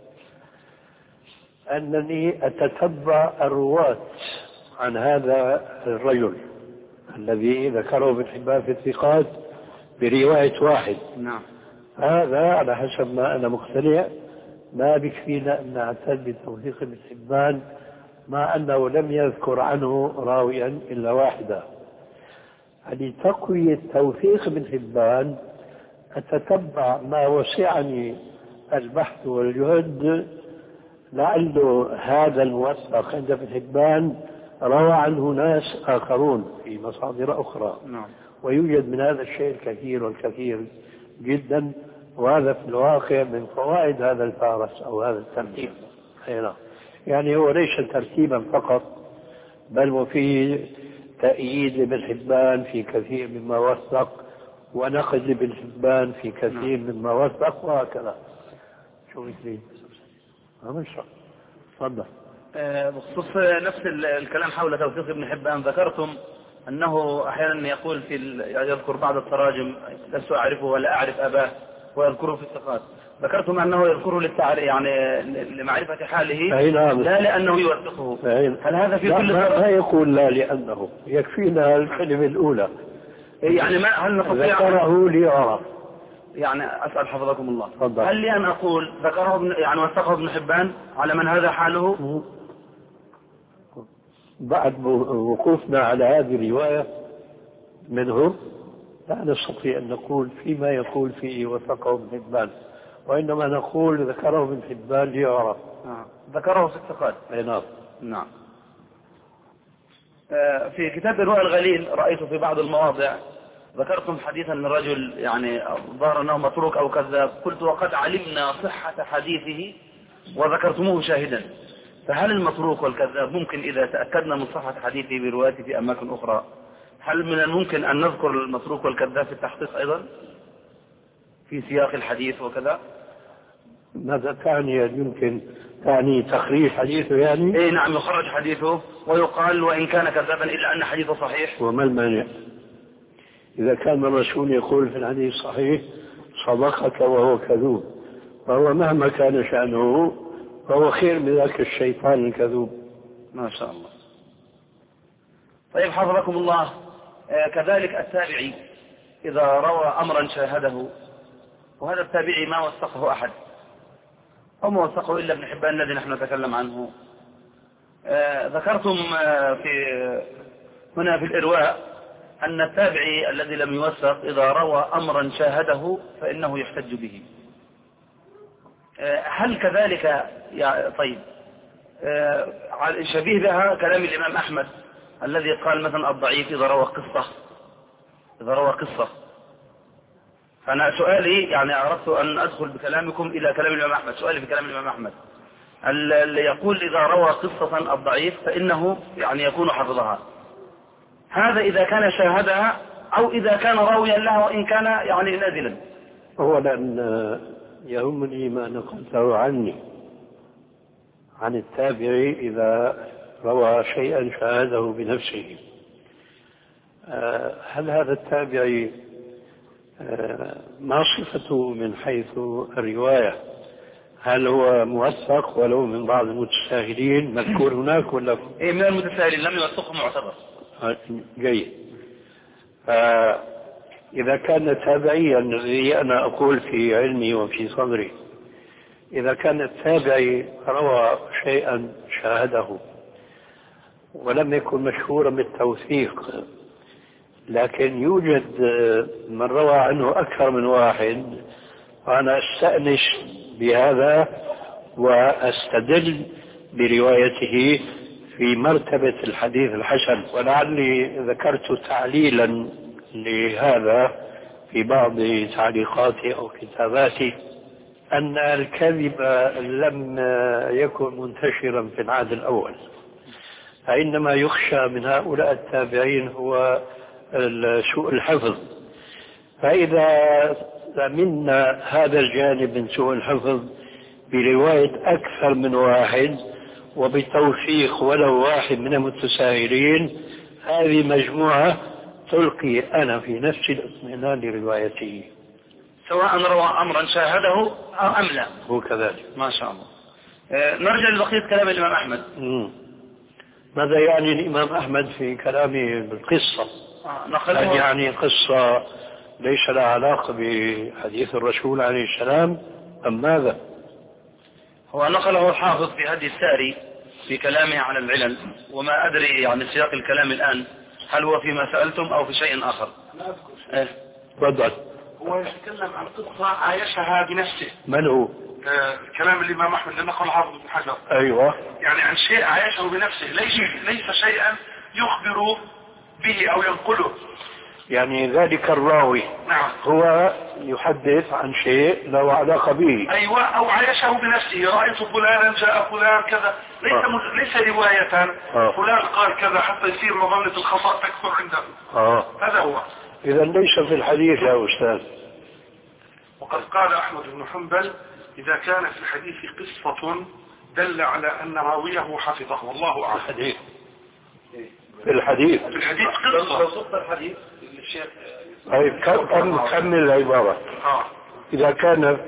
أنني أتتبع الرواة عن هذا الرجل الذي ذكره ابن حبان في الثقات برواية واحد. نعم. هذا على حسب ما أنا مقتنع ما بكفينا أن نعتد بتوثيق ابن حبان مع أنه لم يذكر عنه راويا إلا واحدا. لتقوية توثيق ابن حبان أتتبع ما وسعني البحث والجهد لعل هذا الموثق عند ابن حبان روى عنه ناس آخرون في مصادر أخرى. نعم. ويوجد من هذا الشيء الكثير والكثير جدا، وهذا في الواقع من فوائد هذا الفارس أو هذا الترتيب. يعني هو ليس ترتيبا فقط بل وفيه تأييد لابن حبان في كثير مما وثق ونقد لابن حبان في كثير مما وثق وهكذا. شو مثلي؟ ما شاء تفضل. بخصوص نفس الكلام حول توثيق ابن حبان، ذكرتم أنه أحيانا يقول في يذكر بعض التراجم لست أعرفه ولا أعرف أباه ويذكره في الثقات. ذكرتم أنه يذكره للتعريف يعني لمعرفة حاله لا لأنه يوثقه. هل هذا في كل لا ما يقول لا لأنه يكفينا الكلمة الأولى يعني ما هل نستطيع ذكره ليعرف؟ يعني أسأل حفظكم الله فضل. هل لي أن أقول ذكره ابن يعني وثقه ابن حبان على من هذا حاله؟ بعد وقوفنا على هذه الرواية منه لا نستطيع أن نقول فيما يقول فيه وثقه ابن حبان، وإنما نقول ذكره ابن حبان ليعرف. آه. ذكره في الثقات. أي نعم. نعم. آه في كتاب الرؤى الغليل رأيت في بعض المواضع ذكرتم حديثا للرجل يعني ظهر أنه متروك أو كذاب، قلت وقد علمنا صحة حديثه وذكرتموه شاهدا، فهل المتروك والكذاب ممكن إذا تأكدنا من صحة حديثه بروايته في أماكن أخرى، هل من الممكن أن نذكر المتروك والكذاب في التحقيق أيضا في سياق الحديث وكذا؟ ماذا تعني؟ يمكن تعني تخريج حديثه يعني؟ إيه نعم، يخرج حديثه ويقال وإن كان كذابا إلا أن حديثه صحيح. وما المانع؟ إذا كان الرسول يقول في الحديث صحيح صدقك وهو كذوب، فهو مهما كان شأنه فهو خير من ذاك الشيطان الكذوب. ما شاء الله. طيب حفظكم الله، آه كذلك التابعي إذا روى أمرا شاهده، وهذا التابعي ما وثقه أحد أو ما وثقه إلا ابن حبان الذي نحن نتكلم عنه، آه ذكرتم آه في هنا في الإرواء أن التابعي الذي لم يوثق إذا روى أمرا شاهده فإنه يحتج به، آه هل كذلك يعني؟ طيب آه شبيه بها كلام الإمام أحمد الذي قال مثلا الضعيف إذا روى قصة إذا روى قصة. فأنا سؤالي يعني أردت أن أدخل بكلامكم إلى كلام الإمام أحمد، سؤالي في كلام الإمام أحمد اللي يقول إذا روى قصة الضعيف فإنه يعني يكون حفظها، هذا إذا كان شاهدها أو إذا كان راويا لها وإن كان يعني نازلا؟ أولا يهمني ما نقلته عني عن التابعي إذا روى شيئا شاهده بنفسه. هل هذا التابعي ما صفته من حيث الرواية؟ هل هو موثق ولو من بعض المتساهلين مذكور هناك ولا؟ إيه من المتساهلين لم يوثقه معتبر. جيد. فإذا كان تابعيا الذي أنا أقول في علمي وفي صدري، إذا كان التابعي روى شيئا شاهده ولم يكن مشهورا بالتوثيق، لكن يوجد من روى عنه أكثر من واحد، وأنا أستأنس بهذا وأستدل بروايته في مرتبة الحديث الحسن. ولعلي ذكرت تعليلا لهذا في بعض تعليقاتي أو كتاباتي أن الكذب لم يكن منتشرا في العهد الأول، فإنما يخشى من هؤلاء التابعين هو سوء الحفظ. فإذا ضمننا هذا الجانب من سوء الحفظ برواية أكثر من واحد وبتوثيق ولو واحد من المتساهلين، هذه مجموعة تلقي أنا في نفسي الاطمئنان لروايته سواء روى أمرا شاهده أو أم لا. هو كذلك. ما شاء الله. آه نرجع لبقية كلام الإمام أحمد. مم. ماذا يعني الإمام أحمد في كلامه بالقصة؟ آه يعني قصة ليس لها علاقة بحديث الرسول عليه السلام أم ماذا؟ هو نقله الحافظ في هدي الساري في كلامه على العلل، وما أدري يعني سياق الكلام الآن هل هو فيما سألتم أو في شيء آخر؟ لا أذكر. إيه؟ تفضل. هو يتكلم عن قصة عايشها بنفسه. من هو؟ آه كلام الإمام أحمد اللي نقل حافظ بن حجر. أيوة. يعني عن شيء عايشه بنفسه، ليس ليس شيئا يخبر به أو ينقله. يعني ذلك الراوي نعم هو يحدث عن شيء له علاقة به. أيوة، أو عايشه بنفسه، رأيت فلانا جاء فلان كذا، ليس آه. ليس رواية آه. فلان قال كذا حتى يصير مظنة الخطأ تكثر عنده. آه. هذا هو. إذا ليس في الحديث يا أستاذ. وقد قال أحمد بن حنبل إذا كان في الحديث قصة دل على أن راويه حفظه، والله أعلم. الحديث في الحديث في الحديث قصة. لو صدت الحديث الشيخ أي كم كمل العبارة. آه. إذا كان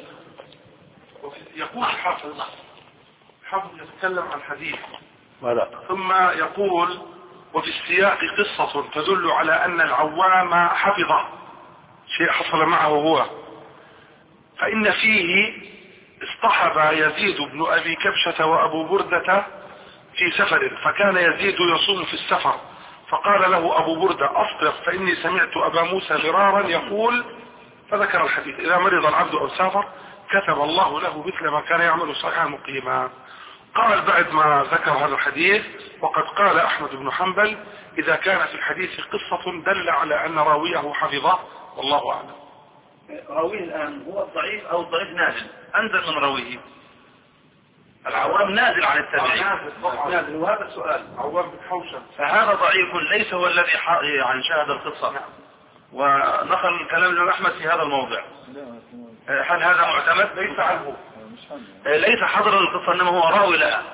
يقول حافظ حافظ يتكلم عن حديث ولا. ثم يقول وفي السياق قصة تدل على أن العوام حفظه، شيء حصل معه هو، فإن فيه اصطحب يزيد بن أبي كبشة وأبو بردة في سفر، فكان يزيد يصوم في السفر، فقال له أبو بردة أصدق فإني سمعت أبا موسى مرارا يقول، فذكر الحديث إذا مرض العبد أو سافر كتب الله له مثل ما كان يعمل صحيحا مقيما. قال بعد ما ذكر هذا الحديث: وقد قال أحمد بن حنبل إذا كان في الحديث قصة دل على أن راويه حفظه، والله أعلم. راويه الآن هو الضعيف أو الضعيف نازل، أنزل من راويه. العوام نازل عن التابعين، نازل، وهذا السؤال. عوام بن حوشب فهذا ضعيف ليس هو الذي يعني شاهد القصة، ونقل الكلام الإمام أحمد في هذا الموضع. هل هذا معتمد؟ ليس عنه، ليس حضر القصة إنما هو راوي لها.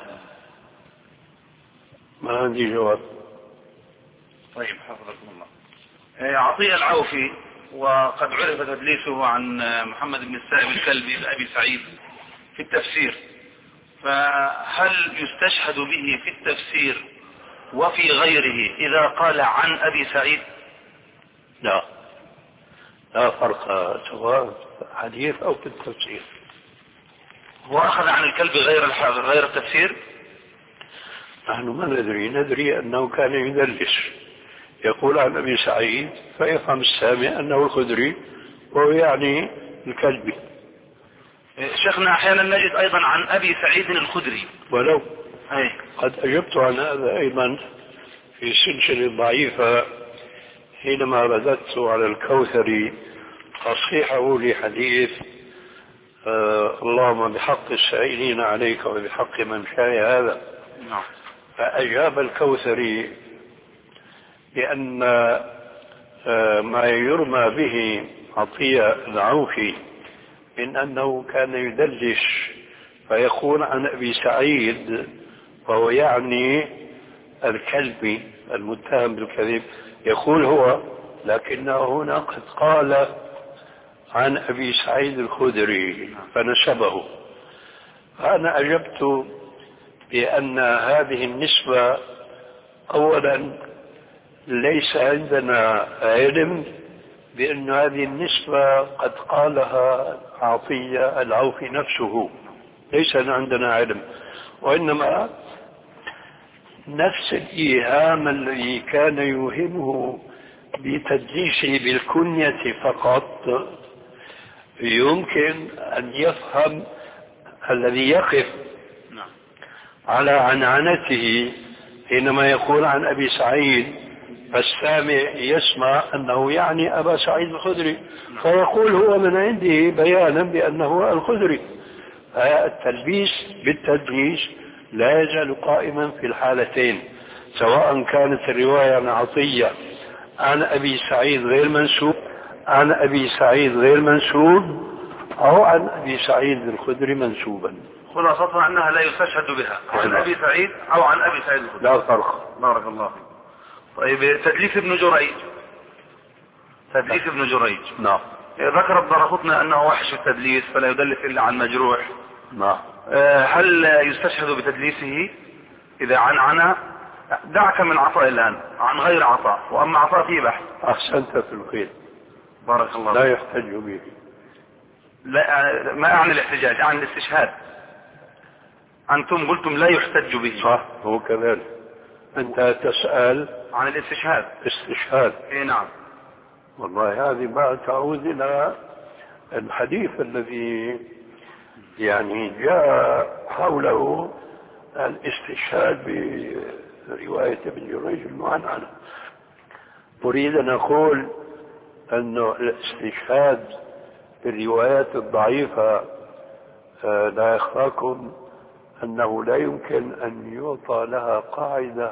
ما عندي جواب. طيب حفظكم الله. عطية العوفي وقد عرف تدليسه عن محمد بن السائب الكلبي لأبي سعيد في التفسير، فهل يستشهد به في التفسير وفي غيره إذا قال عن أبي سعيد؟ لا، لا فرق سواء حديث أو في التفسير. هو أخذ عن الكلب غير غير التفسير؟ نحن ما ندري، ندري أنه كان يدلس، يقول عن أبي سعيد فيفهم السامع أنه الخدري وهو يعني الكلبي. شيخنا أحيانا نجد أيضا عن أبي سعيد الخدري ولو أي. قد أجبت عن هذا أيضا في سلسلة ضعيفة حينما رددت على الكوثري تصحيحه لحديث آه اللهم بحق السائلين عليك وبحق من شاء هذا. نعم. فأجاب الكوثري بأن آه ما يرمى به عطية العوفي من أنه كان يدلس فيقول عن أبي سعيد وهو يعني الكلبي المتهم بالكذب، يقول هو، لكنه هنا قد قال عن أبي سعيد الخدري فنسبه. فأنا أجبت بأن هذه النسبة أولا ليس عندنا علم بأن هذه النسبة قد قالها عطية العوفي نفسه، ليس عندنا علم، وإنما نفس الإيهام الذي كان يوهمه بتدليسه بالكنية فقط يمكن أن يفهم الذي يقف على عنعنته حينما يقول عن أبي سعيد، فالسامع يسمع أنه يعني أبا سعيد الخدري فيقول هو من عنده بيانا بأنه الخدري. التلبيس بالتدليس لا يزال قائما في الحالتين، سواء كانت الرواية عن عطية عن أبي سعيد غير منسوب عن أبي سعيد غير منسوب أو عن أبي سعيد الخدري منسوبا. خلاصتها أنها لا يستشهد بها عن أبي سعيد أو عن أبي سعيد الخدري، لا فرق. بارك الله فيك. طيب تدليس ابن جريج، تدليس ابن جريج نعم، ذكر الدارقطني أنه وحش التدليس فلا يدلس إلا عن مجروح. نعم. هل يستشهد بتدليسه إذا عن عنا؟ دعك من عطاء الآن عن غير عطاء، وأما عطاء فيه بحث. أحسنت في الخير، بارك الله. لا يحتج به. لا، ما أعني الاحتجاج، أعني الاستشهاد. أنتم قلتم لا يحتج به. صح، هو كذلك. أنت تسأل عن الاستشهاد. استشهاد. إيه نعم. والله هذه بعد تعود إلى الحديث الذي يعني جاء حوله الاستشهاد برواية ابن جريج المعنعنة. أريد أن أقول أن الاستشهاد بالروايات الضعيفة لا يخفاكم أنه لا يمكن أن يعطى لها قاعدة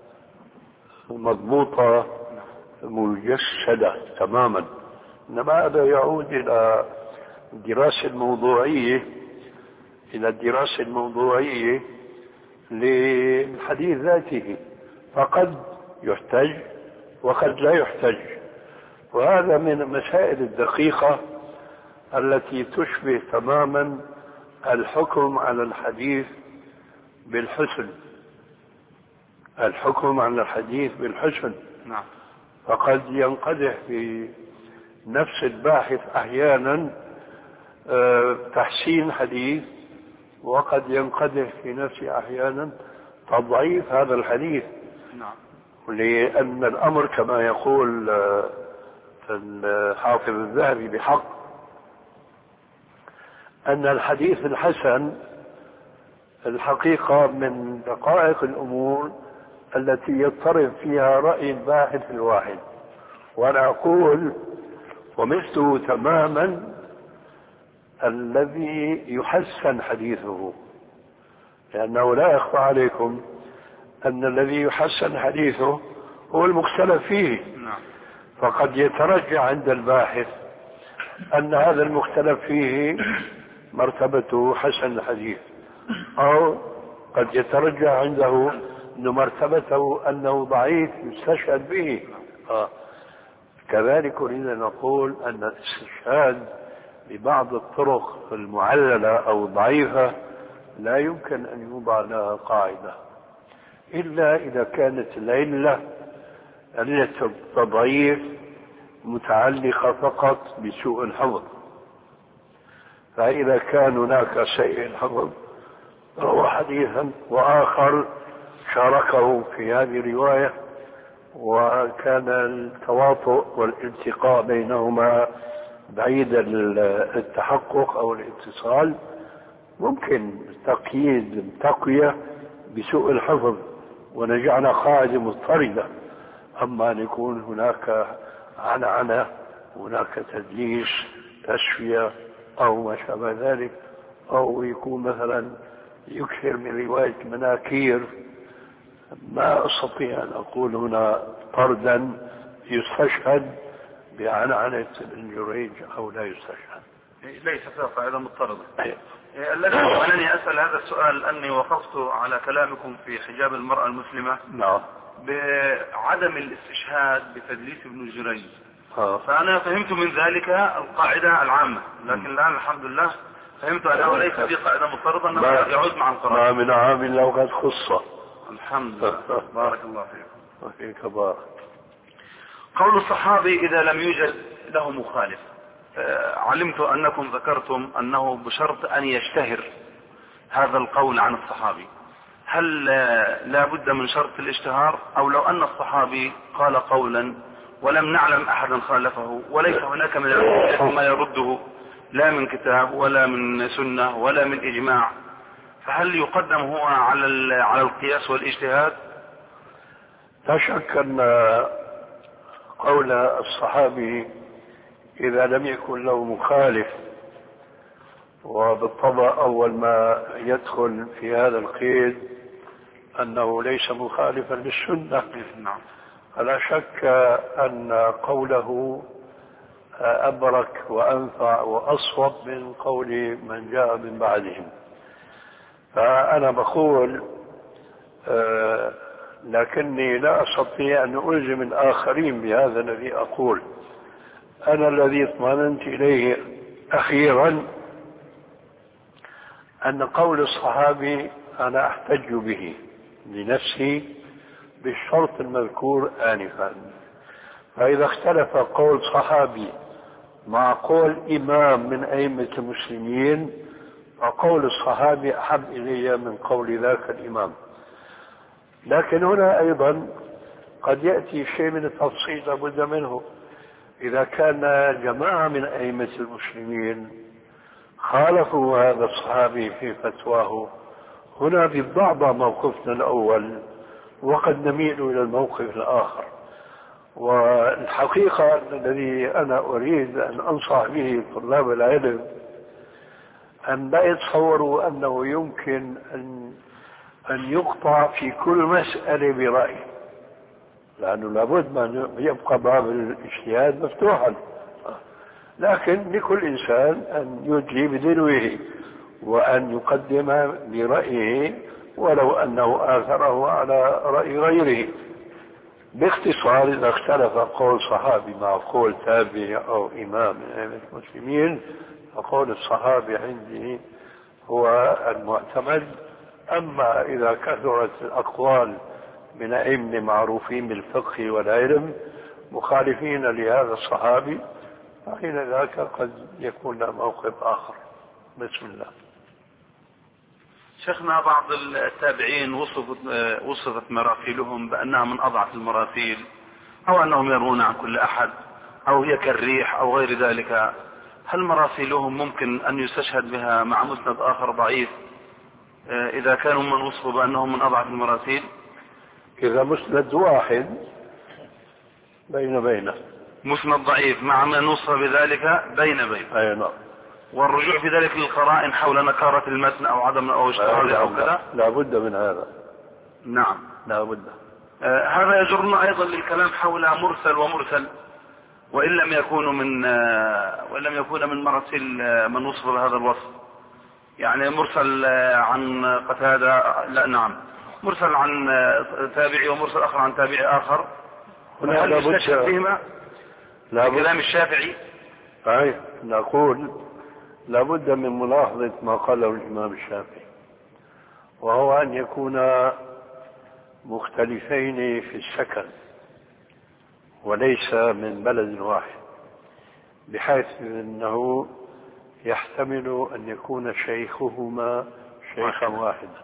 مضبوطة مجسدة تماما، إنما هذا يعود إلى الدراسة الموضوعية إلى الدراسة الموضوعية للحديث ذاته، فقد يحتج وقد لا يحتج، وهذا من المسائل الدقيقة التي تشبه تماما الحكم على الحديث بالحسن. الحكم على الحديث بالحسن نعم. فقد ينقدح في نفس الباحث أحيانا تحسين حديث، وقد ينقدح في نفسه أحيانا تضعيف هذا الحديث. نعم. لأن الأمر كما يقول الحافظ الذهبي بحق أن الحديث الحسن الحقيقة من دقائق الأمور التي يضطرب فيها رأي الباحث الواحد، وأنا أقول ومثله تماما الذي يحسن حديثه، لأنه لا يخفى عليكم أن الذي يحسن حديثه هو المختلف فيه. فقد يترجع عند الباحث أن هذا المختلف فيه مرتبته حسن الحديث، أو قد يترجع عنده أن مرتبته أنه ضعيف يستشهد به. آه. كذلك أريد أن نقول أن الاستشهاد ببعض الطرق المعللة أو الضعيفة لا يمكن أن يوضع لها قاعدة إلا إذا كانت العلة علة التضعيف متعلقة فقط بسوء الحفظ. فإذا كان هناك سيء الحفظ روى حديثا وآخر شاركه في هذه الرواية وكان التواطؤ والالتقاء بينهما بعيد التحقق أو الاتصال، ممكن تقييد تقوية بسوء الحفظ ونجعل قاعدة مضطردة. أما أن يكون هناك عنعنة، هناك تدليس، تسوية أو ما شابه ذلك، أو يكون مثلا يكثر من رواية مناكير، ما أستطيع أن أقول هنا طردا يستشهد بعنعنة ابن جريج أو لا يستشهد. ليس فيها قاعدة مضطردة. الذي أنني أسأل هذا السؤال أني وقفت على كلامكم في حجاب المرأة المسلمة نعم بعدم الاستشهاد بتدليس ابن جريج. آه. فأنا فهمت من ذلك القاعدة العامة، لكن الآن الحمد لله فهمت أنه ليس في قاعدة مضطردة أنه يعود مع القرآن. ما من عام لو قد خصة. الحمد لله. بارك الله فيكم. وفيك بارك. قول الصحابي إذا لم يوجد له مخالف، علمت أنكم ذكرتم أنه بشرط أن يشتهر هذا القول عن الصحابي، هل لا بد من شرط الاشتهار؟ أو لو أن الصحابي قال قولا ولم نعلم أحدا خالفه وليس هناك من الأدلة ما يرده لا من كتاب ولا من سنة ولا من إجماع، فهل يقدم هو على على القياس والاجتهاد؟ لا شك أن قول الصحابي إذا لم يكن له مخالف، وبالطبع أول ما يدخل في هذا القيد أنه ليس مخالفا للسنة، فلا شك أن قوله أبرك وأنفع وأصوب من قول من جاء من بعدهم. فأنا بقول آه لكني لا أستطيع أن ألزم الآخرين بهذا الذي أقول. أنا الذي اطمأننت إليه أخيرا أن قول الصحابي أنا أحتج به لنفسي بالشرط المذكور آنفا. فإذا اختلف قول صحابي مع قول إمام من أئمة المسلمين فقول الصحابي أحب إلي من قول ذاك الإمام. لكن هنا أيضا قد يأتي شيء من التفصيل لابد منه. إذا كان جماعة من أئمة المسلمين خالفوا هذا الصحابي في فتواه، هنا بالضعضة موقفنا الأول وقد نميل إلى الموقف الآخر. والحقيقة الذي أنا أريد أن أنصح به طلاب العلم أن لا يتصوروا أنه يمكن أن أن يقطع في كل مسألة برأي، لأنه لابد من يبقى باب الاجتهاد مفتوحا، لكن لكل إنسان أن يدلي بدلوه وأن يقدم برأيه ولو أنه آثره على رأي غيره. باختصار إذا اختلف قول صحابي مع قول تابعي أو إمام من أئمة المسلمين فقول الصحابي عندي هو المعتمد. أما إذا كثرت الأقوال من أئمة معروفين بالفقه والعلم مخالفين لهذا الصحابي فحين ذاك قد يكون موقف آخر. بسم الله. شيخنا بعض التابعين وصفت, وصفت مراسيلهم بأنها من أضعف المراسيل، أو أنهم يرون عن كل أحد، أو هي كالريح أو غير ذلك. هل مراسيلهم ممكن أن يستشهد بها مع مسند آخر ضعيف؟ إذا كانوا من وصفوا بأنهم من أضعف المراسيل؟ إذا مسند واحد بين بينه، مسند ضعيف مع من وصف بذلك بين بين. أي نعم. والرجوع في ذلك للقرائن حول نكارة المتن أو عدم أو اشتراطه أو كذا. لا بد من هذا. نعم لا بد. آه هذا يجرنا أيضا للكلام حول مرسل ومرسل وإن لم يكونوا من آه وإن لم يكون من مراسيل آه من وصف بهذا الوصف. يعني مرسل آه عن قتادة، لا نعم مرسل عن آه تابعي ومرسل آخر عن تابعي آخر. هل يستشهد بهما كلام الشافعي؟ أي نقول لابد من ملاحظة ما قاله الإمام الشافعي، وهو أن يكون مختلفين في السكن وليس من بلد واحد، بحيث أنه يحتمل أن يكون شيخهما شيخا واحدا.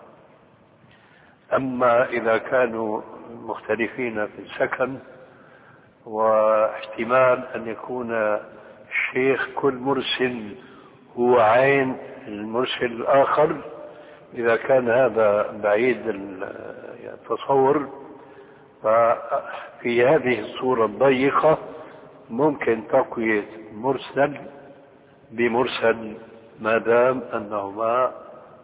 أما إذا كانوا مختلفين في السكن واحتمال أن يكون شيخ كل مرسل هو عين المرسل الآخر، إذا كان هذا بعيد التصور ففي هذه الصورة الضيقة ممكن تقوية مرسل بمرسل ما دام أنهما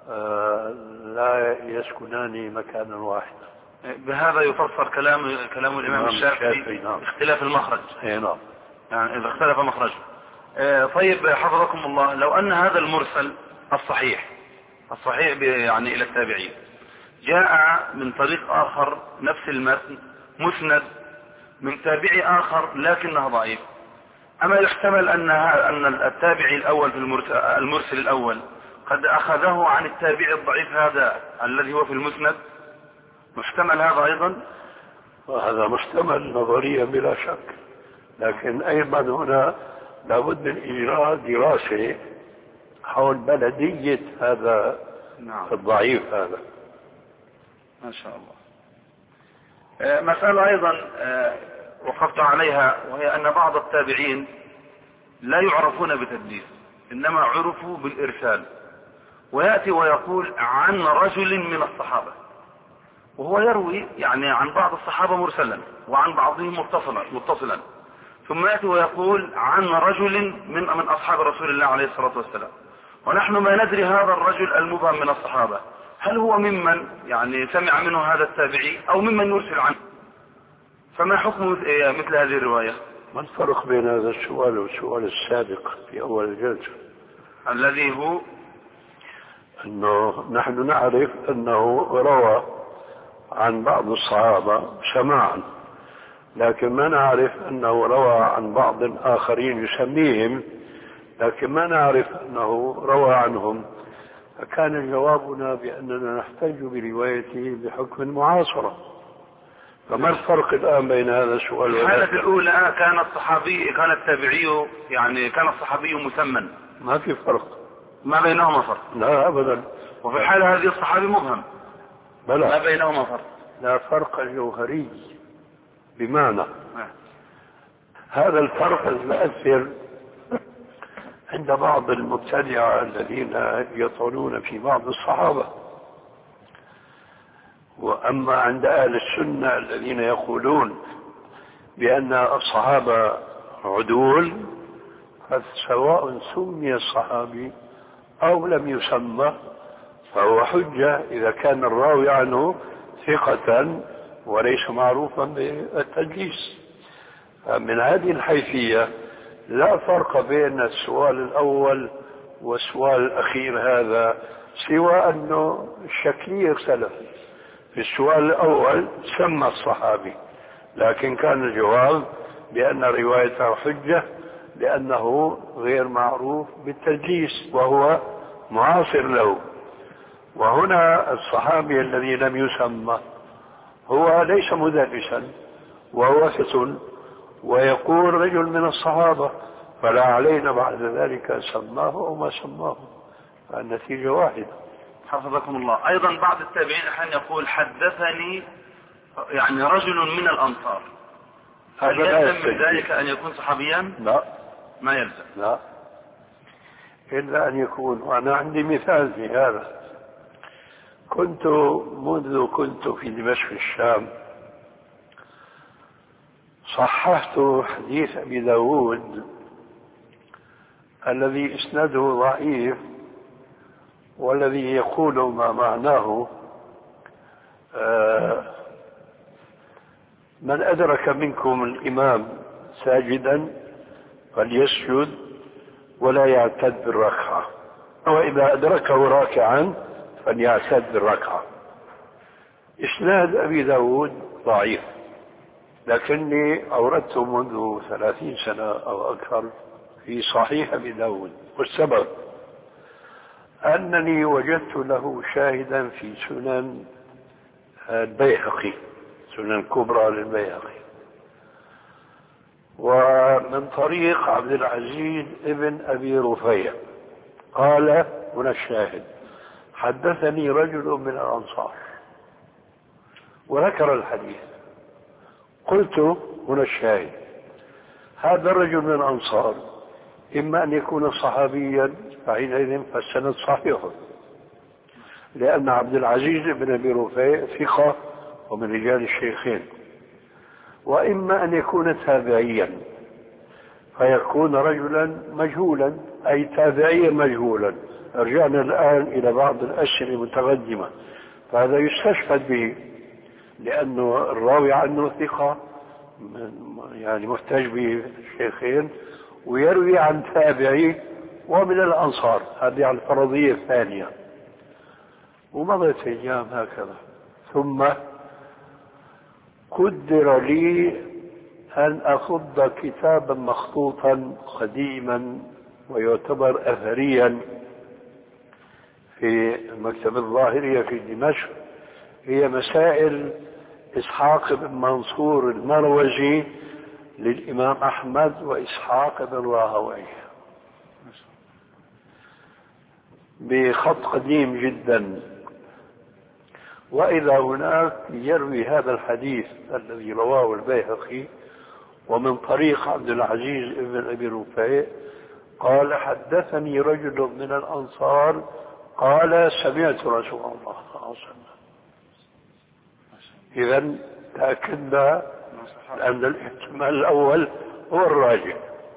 لا يسكنان مكانا واحدا. بهذا يفسر كلام كلام الإمام الشافعي نعم. اختلاف المخرج. اي نعم. يعني إذا اختلف مخرجه. اه طيب حفظكم الله، لو أن هذا المرسل الصحيح الصحيح يعني إلى التابعين جاء من طريق آخر نفس المتن مسند من تابعي آخر لكنه ضعيف، أما يحتمل أن أن التابعي الأول في المرسل الأول قد أخذه عن التابعي الضعيف هذا الذي هو في المسند؟ محتمل هذا أيضا؟ وهذا محتمل نظريا بلا شك، لكن أيضا هنا لابد من إجراء دراسة حول بلدية هذا نعم. الضعيف هذا. ما شاء الله. مسألة أيضا وقفت عليها، وهي أن بعض التابعين لا يعرفون بتدليس، إنما عرفوا بالإرسال، ويأتي ويقول عن رجل من الصحابة، وهو يروي يعني عن بعض الصحابة مرسلا وعن بعضهم متصلا متصلا ثم يأتي ويقول عن رجل من من أصحاب رسول الله عليه الصلاة والسلام، ونحن ما ندري هذا الرجل المبهم من الصحابة هل هو ممن يعني سمع منه هذا التابعي أو ممن يرسل عنه. فما حكم مثل هذه الرواية؟ ما الفرق بين هذا السؤال والسؤال السابق في أول الجلسة الذي هو أنه نحن نعرف أنه روى عن بعض الصحابة سماعا، لكن ما نعرف أنه روى عن بعض آخرين يسميهم، لكن ما نعرف أنه روى عنهم. فكان جوابنا بأننا نحتاج بروايته بحكم المعاصرة. فما الفرق الآن بين هذا السؤال والآخر؟ الحالة الأولى كان الصحابي كان التابعي يعني كان الصحابي مسمى، ما في فرق، ما بينهما فرق. لا أبدا. وفي الحالة هذه الصحابي مبهم، بلى ما بينهما فرق. لا فرق جوهري، بمعنى آه. هذا الفرق المؤثر عند بعض المبتدعة الذين يطعنون في بعض الصحابة، وأما عند أهل السنة الذين يقولون بأن الصحابة عدول، فسواء سمي الصحابي أو لم يسمى فهو حجة إذا كان الراوي عنه ثقة وليس معروفا بالتدليس. من هذه الحيثية لا فرق بين السؤال الأول والسؤال الأخير هذا، سوى أنه الشكلية اختلف. في السؤال الأول سمى الصحابي، لكن كان الجواب بأن روايته حجة لأنه غير معروف بالتدليس وهو معاصر له. وهنا الصحابي الذي لم يسمى هو ليس مدلسا وهو ثقة ويقول رجل من الصحابة، فلا علينا بعد ذلك سماه أو ما سماه، فالنتيجة واحدة. حفظكم الله. أيضا بعض التابعين أحيانا يقول حدثني يعني رجل من الأنصار، هل يلزم من ذلك أن يكون صحابيا؟ لا ما يلزم. لا، إلا أن يكون. وأنا عندي مثال في هذا. كنت منذ كنت في دمشق الشام صححت حديث أبي داود الذي إسناده ضعيف والذي يقول ما معناه آه من أدرك منكم الإمام ساجدا فليسجد ولا يعتد بالركعة، وإذا أدركه راكعا فليعتد بالركعة. إسناد أبي داود ضعيف، لكني أوردته منذ ثلاثين سنة أو أكثر في صحيح أبي داود، والسبب أنني وجدت له شاهدا في سنن البيهقي، سنن كبرى للبيهقي، ومن طريق عبد العزيز ابن أبي رفيع قال هنا الشاهد: حدثني رجل من الأنصار، وذكر الحديث. قلت هنا الشاهد: هذا الرجل من الأنصار إما أن يكون صحابيا فحينئذ فالسند صحيح، لأن عبد العزيز بن أبي رفيع ثقة ومن رجال الشيخين، وإما أن يكون تابعيا فيكون رجلا مجهولا، أي تابعيا مجهولا. رجعنا الآن إلى بعض الأسئلة المتقدمة، فهذا يستشهد به لأنه الراوي عنه ثقة يعني محتاج به الشيخين، ويروي عن تابعي ومن الأنصار، هذه على الفرضية الثانية. ومضت أيام هكذا، ثم قدر لي أن أخذ كتابا مخطوطا قديما ويعتبر أثريا في المكتبة الظاهرية في دمشق، هي مسائل إسحاق بن منصور المروزي للإمام أحمد وإسحاق بن راهويه، بخط قديم جدا. وإذا هناك يروي هذا الحديث الذي رواه البيهقي ومن طريق عبد العزيز بن أبي رفيع قال: حدثني رجل من الأنصار قال: سمعت رسول الله صلى الله عليه وسلم. إذا تأكدنا أن الاحتمال الأول هو الراجح،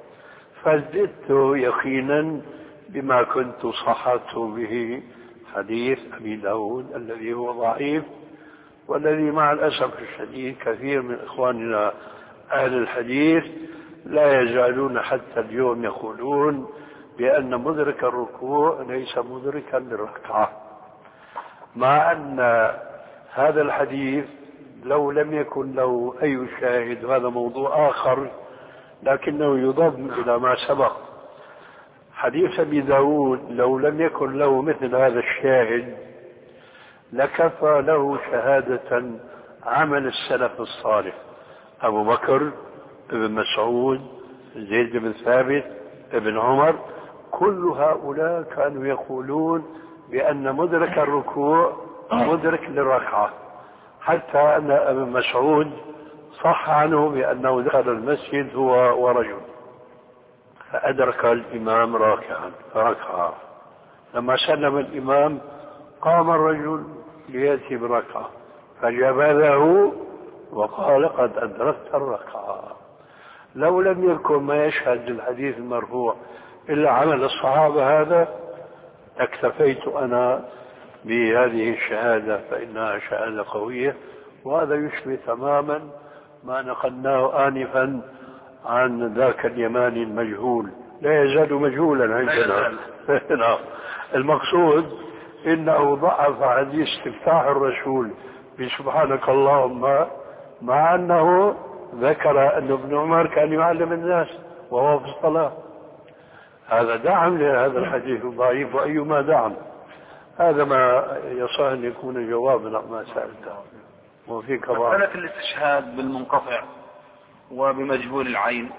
فازددت يقينا بما كنت صححت به حديث أبي داود الذي هو ضعيف، والذي مع الأسف الشديد كثير من إخواننا أهل الحديث لا يزالون حتى اليوم يقولون بأن مدرك الركوع ليس مدركا للركعة، مع أن هذا الحديث لو لم يكن له أي شاهد، وهذا موضوع آخر، لكنه يضم إلى ما سبق. حديث أبي داود لو لم يكن له مثل هذا الشاهد لكفى له شهادة عمل السلف الصالح: أبو بكر، ابن مسعود، زيد بن ثابت، ابن عمر، كل هؤلاء كانوا يقولون بأن مدرك الركوع مدرك للركعة، حتى أن ابن مسعود صح عنه بأنه دخل المسجد هو ورجل فأدرك الإمام راكعا فركع، لما سلم الإمام قام الرجل ليأتي بركعة فجبذه وقال: قد أدركت الركعة. لو لم يكن ما يشهد للحديث المرفوع إلا عمل الصحابة هذا اكتفيت أنا بهذه الشهادة، فإنها شهادة قوية، وهذا يشبه تماما ما نقلناه آنفا عن ذاك اليماني المجهول، لا يزال مجهولا عندنا. المقصود إنه ضعف حديث استفتاح الرسول بسبحانك اللهم، مع أنه ذكر أن ابن عمر كان يعلم الناس وهو في الصلاة. هذا دعم لهذا الحديث الضعيف، وأيما دعم. هذا ما يصح أن يكون جوابا ما سألته. وفي كبار مسألة الاستشهاد بالمنقطع وبمجهول العين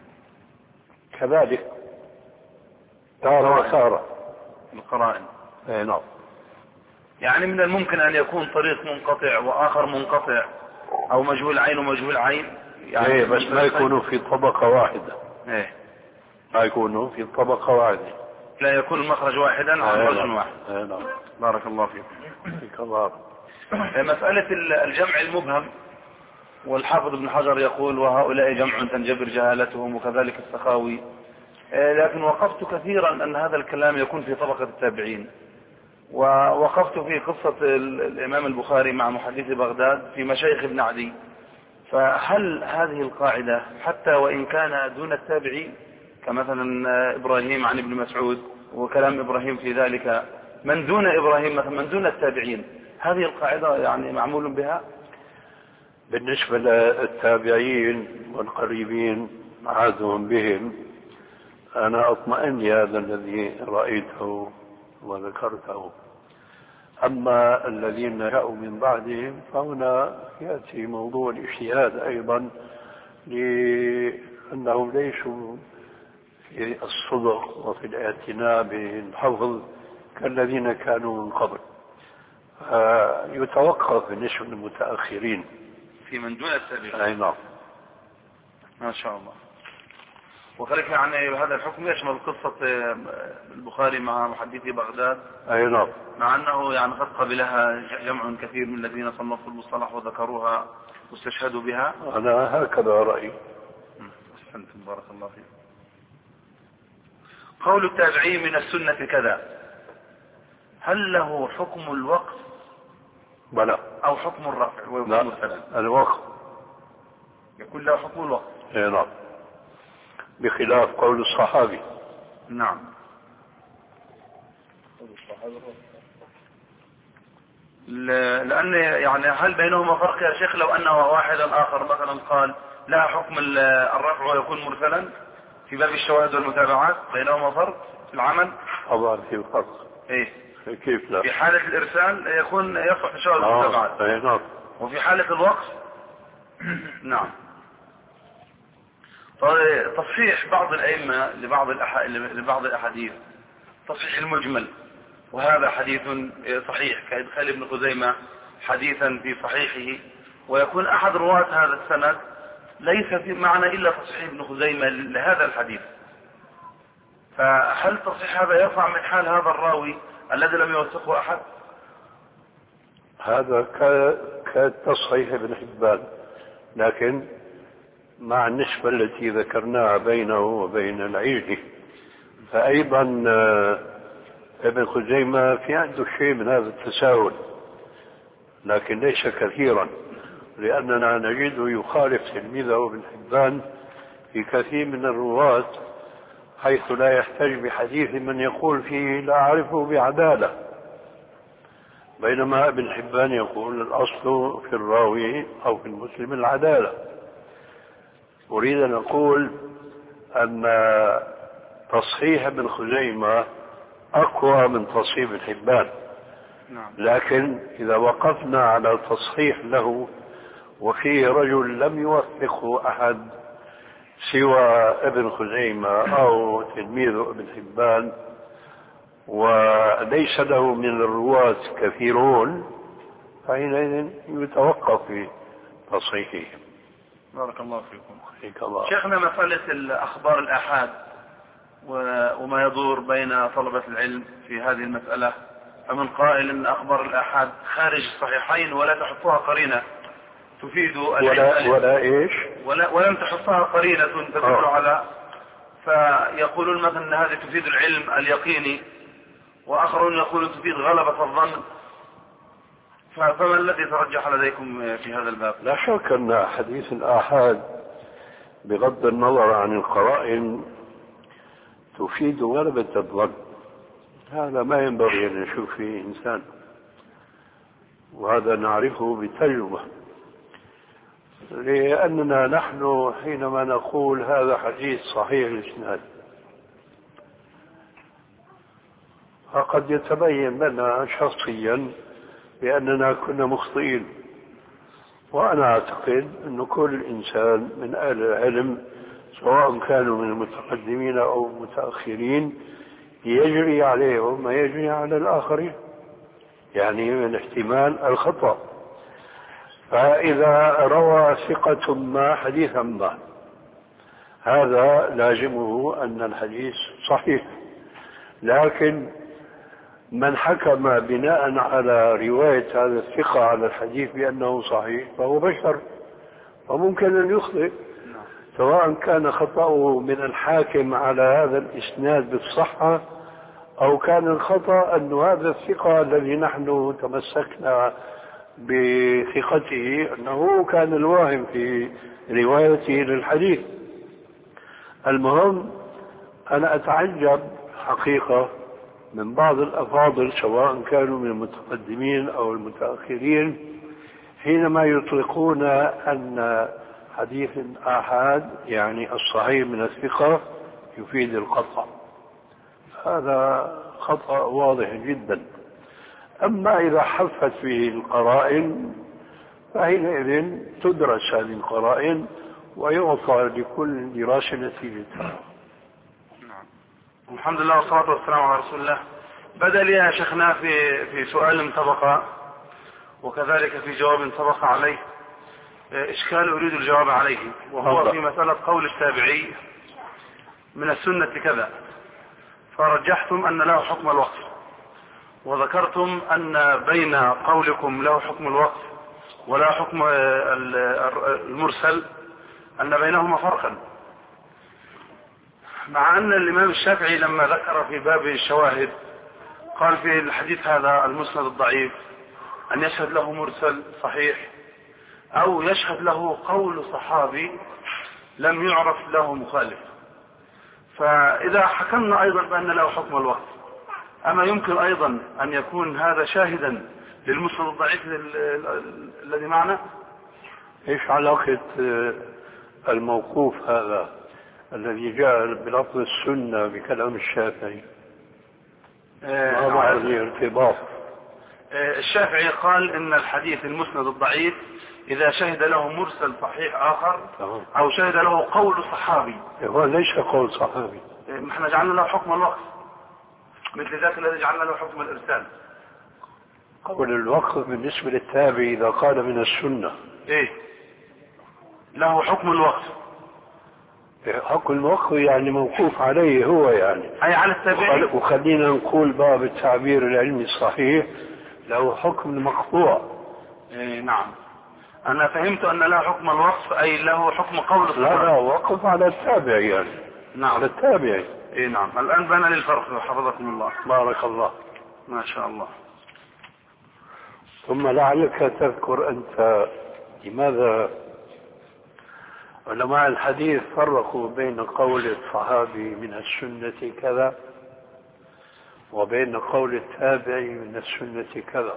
كذلك تارة وتارة القرائن. اي نعم. يعني من الممكن أن يكون طريق منقطع وآخر منقطع، أو مجهول عين ومجهول عين، يعني ايه بس ما يكونوا في طبقة واحدة. ايه ما يكونوا في طبقة واحدة. لا يكون المخرج واحدا عن رجل واحد. نعم. بارك الله فيك. فيك الله. مسألة الجمع المبهم، والحافظ ابن حجر يقول وهؤلاء جمع تنجبر جهالتهم، وكذلك السخاوي، لكن وقفت كثيرا أن هذا الكلام يكون في طبقة التابعين، ووقفت في قصة الإمام البخاري مع محدث بغداد في مشايخ ابن عدي. فهل هذه القاعدة حتى وإن كان دون التابعين، كمثلا إبراهيم عن ابن مسعود وكلام إبراهيم في ذلك، من دون إبراهيم مثلا من دون التابعين، هذه القاعدة يعني معمول بها؟ بالنسبة للتابعين والقريبين عادهم بهم، أنا أطمئن لهذا الذي رأيته وذكرته. أما الذين جاءوا من بعدهم فهنا يأتي موضوع الاجتهاد أيضا، لأنهم ليسوا في الصدق وفي الاعتناء بالحفظ كالذين كانوا من قبل. يتوقف بالنسبة للمتأخرين في من دون التابعين. أي نعم. ما شاء الله. وخلق يعني هذا الحكم يشمل قصة البخاري مع محدثي بغداد. أي نعم. مع أنه يعني قد قبلها جمع كثير من الذين صنفوا المصطلح وذكروها واستشهدوا بها. أنا هكذا رأيي. أحسنتم بارك الله فيك. قول التابعي من السنة كذا، هل له حكم الوقف؟ بلى. أو حكم الرفع؟ لا، الوقف يكون له حكم الوقف. أي نعم، بخلاف قول الصحابي. نعم. لأن يعني هل بينهما فرق يا شيخ؟ لو أنه واحدا آخر مثلا قال لا حكم الرفع ويكون مرسلا في باب الشواهد والمتابعات، بينهما فرق في العمل؟ طبعا في فرق. إيه؟ كيف لا؟ في حالة الإرسال يكون يصح في الشواهد والمتابعات. أي نعم. وفي حالة الوقف نعم. تصحيح بعض الأئمة لبعض الأح... لبعض الأحاديث، تصحيح المجمل، وهذا حديث صحيح كإدخال ابن خزيمة حديثا في صحيحه، ويكون أحد رواة هذا السند ليس في معنى إلا تصحيح ابن خزيمة لهذا الحديث. فهل تصحيح هذا يرفع من حال هذا الراوي الذي لم يوثقه أحد؟ هذا كتصحيح ابن حبان، لكن مع النسبة التي ذكرناها بينه وبين العجلي، فأيضا ابن خزيمة في عنده شيء من هذا التساهل، لكن ليس كثيرا، لأننا نجده يخالف تلميذه ابن حبان في كثير من الرواة، حيث لا يحتج بحديث من يقول فيه لا أعرفه بعدالة، بينما ابن حبان يقول الأصل في الراوي أو في المسلم العدالة. أريد أن أقول أن تصحيح ابن خزيمة أقوى من تصحيح ابن حبان، لكن إذا وقفنا على تصحيح له وفيه رجل لم يوثقه أحد سوى ابن خزيمة أو تلميذ ابن حبان، وليس له من الرواة كثيرون، فحينئذ يتوقف في تصحيحه. بارك الله فيكم. فيك الله. شيخنا، مسألة الأخبار الآحاد وما يدور بين طلبة العلم في هذه المسألة، فمن قائل أن أخبار الآحاد خارج الصحيحين ولا تحطها قرينة تفيد ولا, ولا إيش ولا ولم تحطها قرينة تدل على، فيقولون مثلا أن هذه تفيد العلم اليقيني، وآخرون يقولون تفيد غلبة الظن، فما الذي ترجح لديكم في هذا الباب؟ لا شك أن حديث الآحاد بغض النظر عن القرائن تفيد غلبة الظن، هذا ما ينبغي أن نشوف فيه إنسان، وهذا نعرفه بتجربة، لأننا نحن حينما نقول هذا حديث صحيح الإسناد فقد يتبين لنا شخصيا بأننا كنا مخطئين، وأنا أعتقد أن كل إنسان من أهل العلم سواء كانوا من المتقدمين أو المتأخرين يجري عليهم ما يجري على الآخرين، يعني من احتمال الخطأ. فإذا روى ثقة ما حديثا ما، هذا لازمه أن الحديث صحيح، لكن من حكم بناء على رواية هذا الثقة على الحديث بأنه صحيح فهو بشر وممكن أن يخطئ، سواء كان خطأه من الحاكم على هذا الإسناد بالصحة أو كان الخطأ أن هذا الثقة الذي نحن تمسكنا بثقته أنه كان الواهم في روايته للحديث. المهم أنا أتعجب حقيقة من بعض الأفاضل سواء كانوا من المتقدمين أو المتأخرين حينما يطلقون أن حديث آحاد يعني الصحيح من الثقة يفيد القطع. هذا خطأ واضح جدا. أما إذا حفت فيه القرائن فحينئذ تدرس هذه القرائن ويعطى لكل دراسة نتيجتها. الحمد لله والصلاة والسلام على رسول الله. بدأ لي يا شيخنا في في سؤال سبق وكذلك في جواب سبق عليه إشكال أريد الجواب عليه، وهو في مسألة قول التابعي من السنة كذا، فرجحتم أن له حكم الوقف، وذكرتم أن بين قولكم له حكم الوقف ولا حكم المرسل أن بينهما فرقا، مع أن الإمام الشافعي لما ذكر في باب الشواهد قال في الحديث هذا المسند الضعيف أن يشهد له مرسل صحيح أو يشهد له قول صحابي لم يعرف له مخالف. فإذا حكمنا أيضا بأن له حكم الوقف، أما يمكن أيضا أن يكون هذا شاهدا للمسند الضعيف الذي معنا؟ إيش علاقة الموقوف هذا الذي جاء بلفظ السنة بكلام الشافعي؟ ما معنى الارتباط؟ الشافعي قال إن الحديث المسند الضعيف إذا شهد له مرسل صحيح آخر أو شهد له قول صحابي. هو ليس قول صحابي، نحن جعلنا له حكم الوقف مثل ذاك الذي جعلنا له حكم الإرسال. قول الوقف بالنسبة للتابعي إذا قال من السنة إيه له حكم الوقف. حكم الوقف يعني موقوف عليه هو يعني أي على التابعي. وخلينا نقول باب التعبير العلمي الصحيح له حكم المقطوع. إيه نعم، أنا فهمت أن له حكم الوقف أي له حكم قول الصحابي. لا لا وقف على التابعي يعني. نعم على التابعي. إيه نعم. الآن بان للفرق حفظكم الله. بارك الله. ما شاء الله. ثم لعلك تذكر أنت لماذا علماء الحديث فرقوا بين قول الصحابي من السنة كذا وبين قول التابعي من السنة كذا،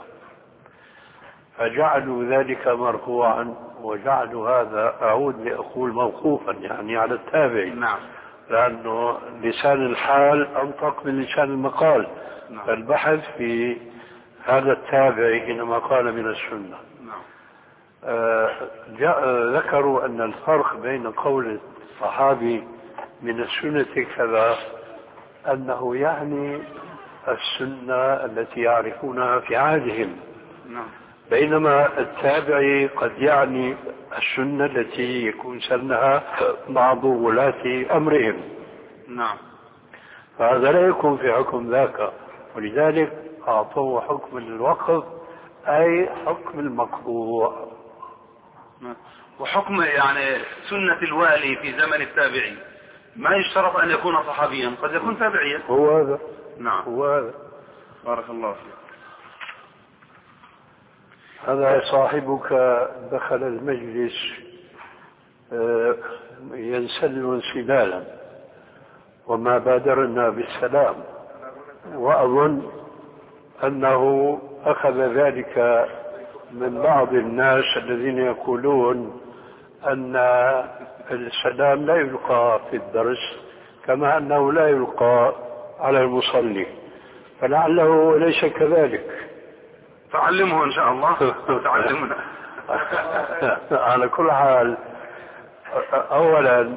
فجعلوا ذلك مرفوعا وجعلوا هذا أعود لأقول موقوفا يعني على التابعي. نعم. لأنه لسان الحال أنطق من لسان المقال. نعم. فالبحث في هذا التابعي حينما قال من السنة. نعم. آه جاء ذكروا أن الفرق بين قول الصحابي من السنة كذا أنه يعني السنة التي يعرفونها في عهدهم. نعم. بينما التابعي قد يعني السنة التي يكون سنها بعض ولاة أمرهم. نعم. فهذا لا يكون في حكم ذاك، ولذلك أعطوه حكم الوقف أي حكم المقطوع. وحكم يعني سنة الوالي في زمن التابعي ما يشترط أن يكون صحابيا، قد يكون تابعيا. هو هذا. نعم. هو هذا. بارك الله فيك. هذا صاحبك دخل المجلس ينسل انسلالا وما بادرنا بالسلام، وأظن أنه أخذ ذلك من بعض الناس الذين يقولون أن السلام لا يلقى في الدرس كما أنه لا يلقى على المصلي، فلعله ليس كذلك. تعلمه إن شاء الله. تعلمنا. على كل حال، أولا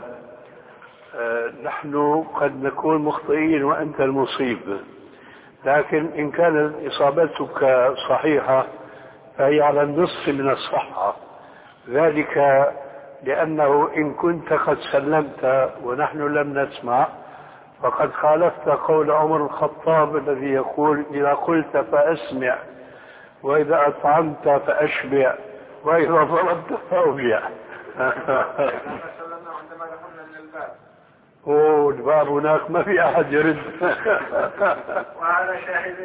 نحن قد نكون مخطئين وأنت المصيب، لكن إن كانت إصابتك صحيحة فهي على النصف من الصحة، ذلك لأنه إن كنت قد سلمت ونحن لم نسمع فقد خالفت قول عمر الخطاب الذي يقول إذا قلت فأسمع، وإذا أطعمت فأشبع، وإذا ضربت فأوجع. أوه الباب هناك ما في أحد يرد. وهذا شاهد.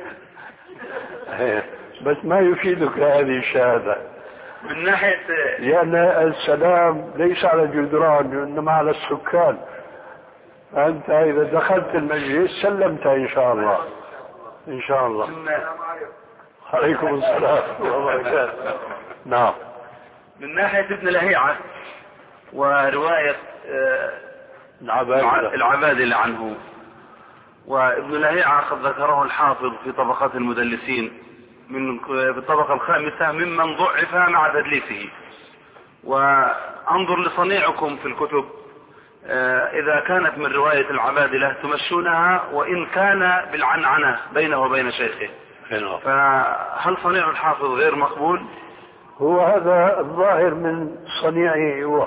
بس ما يفيدك هذه الشهادة من ناحية، لأن السلام ليس على الجدران إنما على السكان. أنت إذا دخلت المجلس سلمت إن شاء الله. إن شاء الله. عليكم السلام وبركاته. نعم. من ناحية ابن لهيعة ورواية العبادلة العبادلة عنه، وابن لهيعة قد ذكره الحافظ في طبقات المدلسين من في الطبقة الخامسة ممن ضعف مع تدليسه. وانظر لصنيعكم في الكتب، إذا كانت من رواية العبادلة تمشونها وإن كان بالعنعنة بينه وبين شيخه. فهل صنيع الحافظ غير مقبول؟ هو هذا الظاهر من صنيعه هو،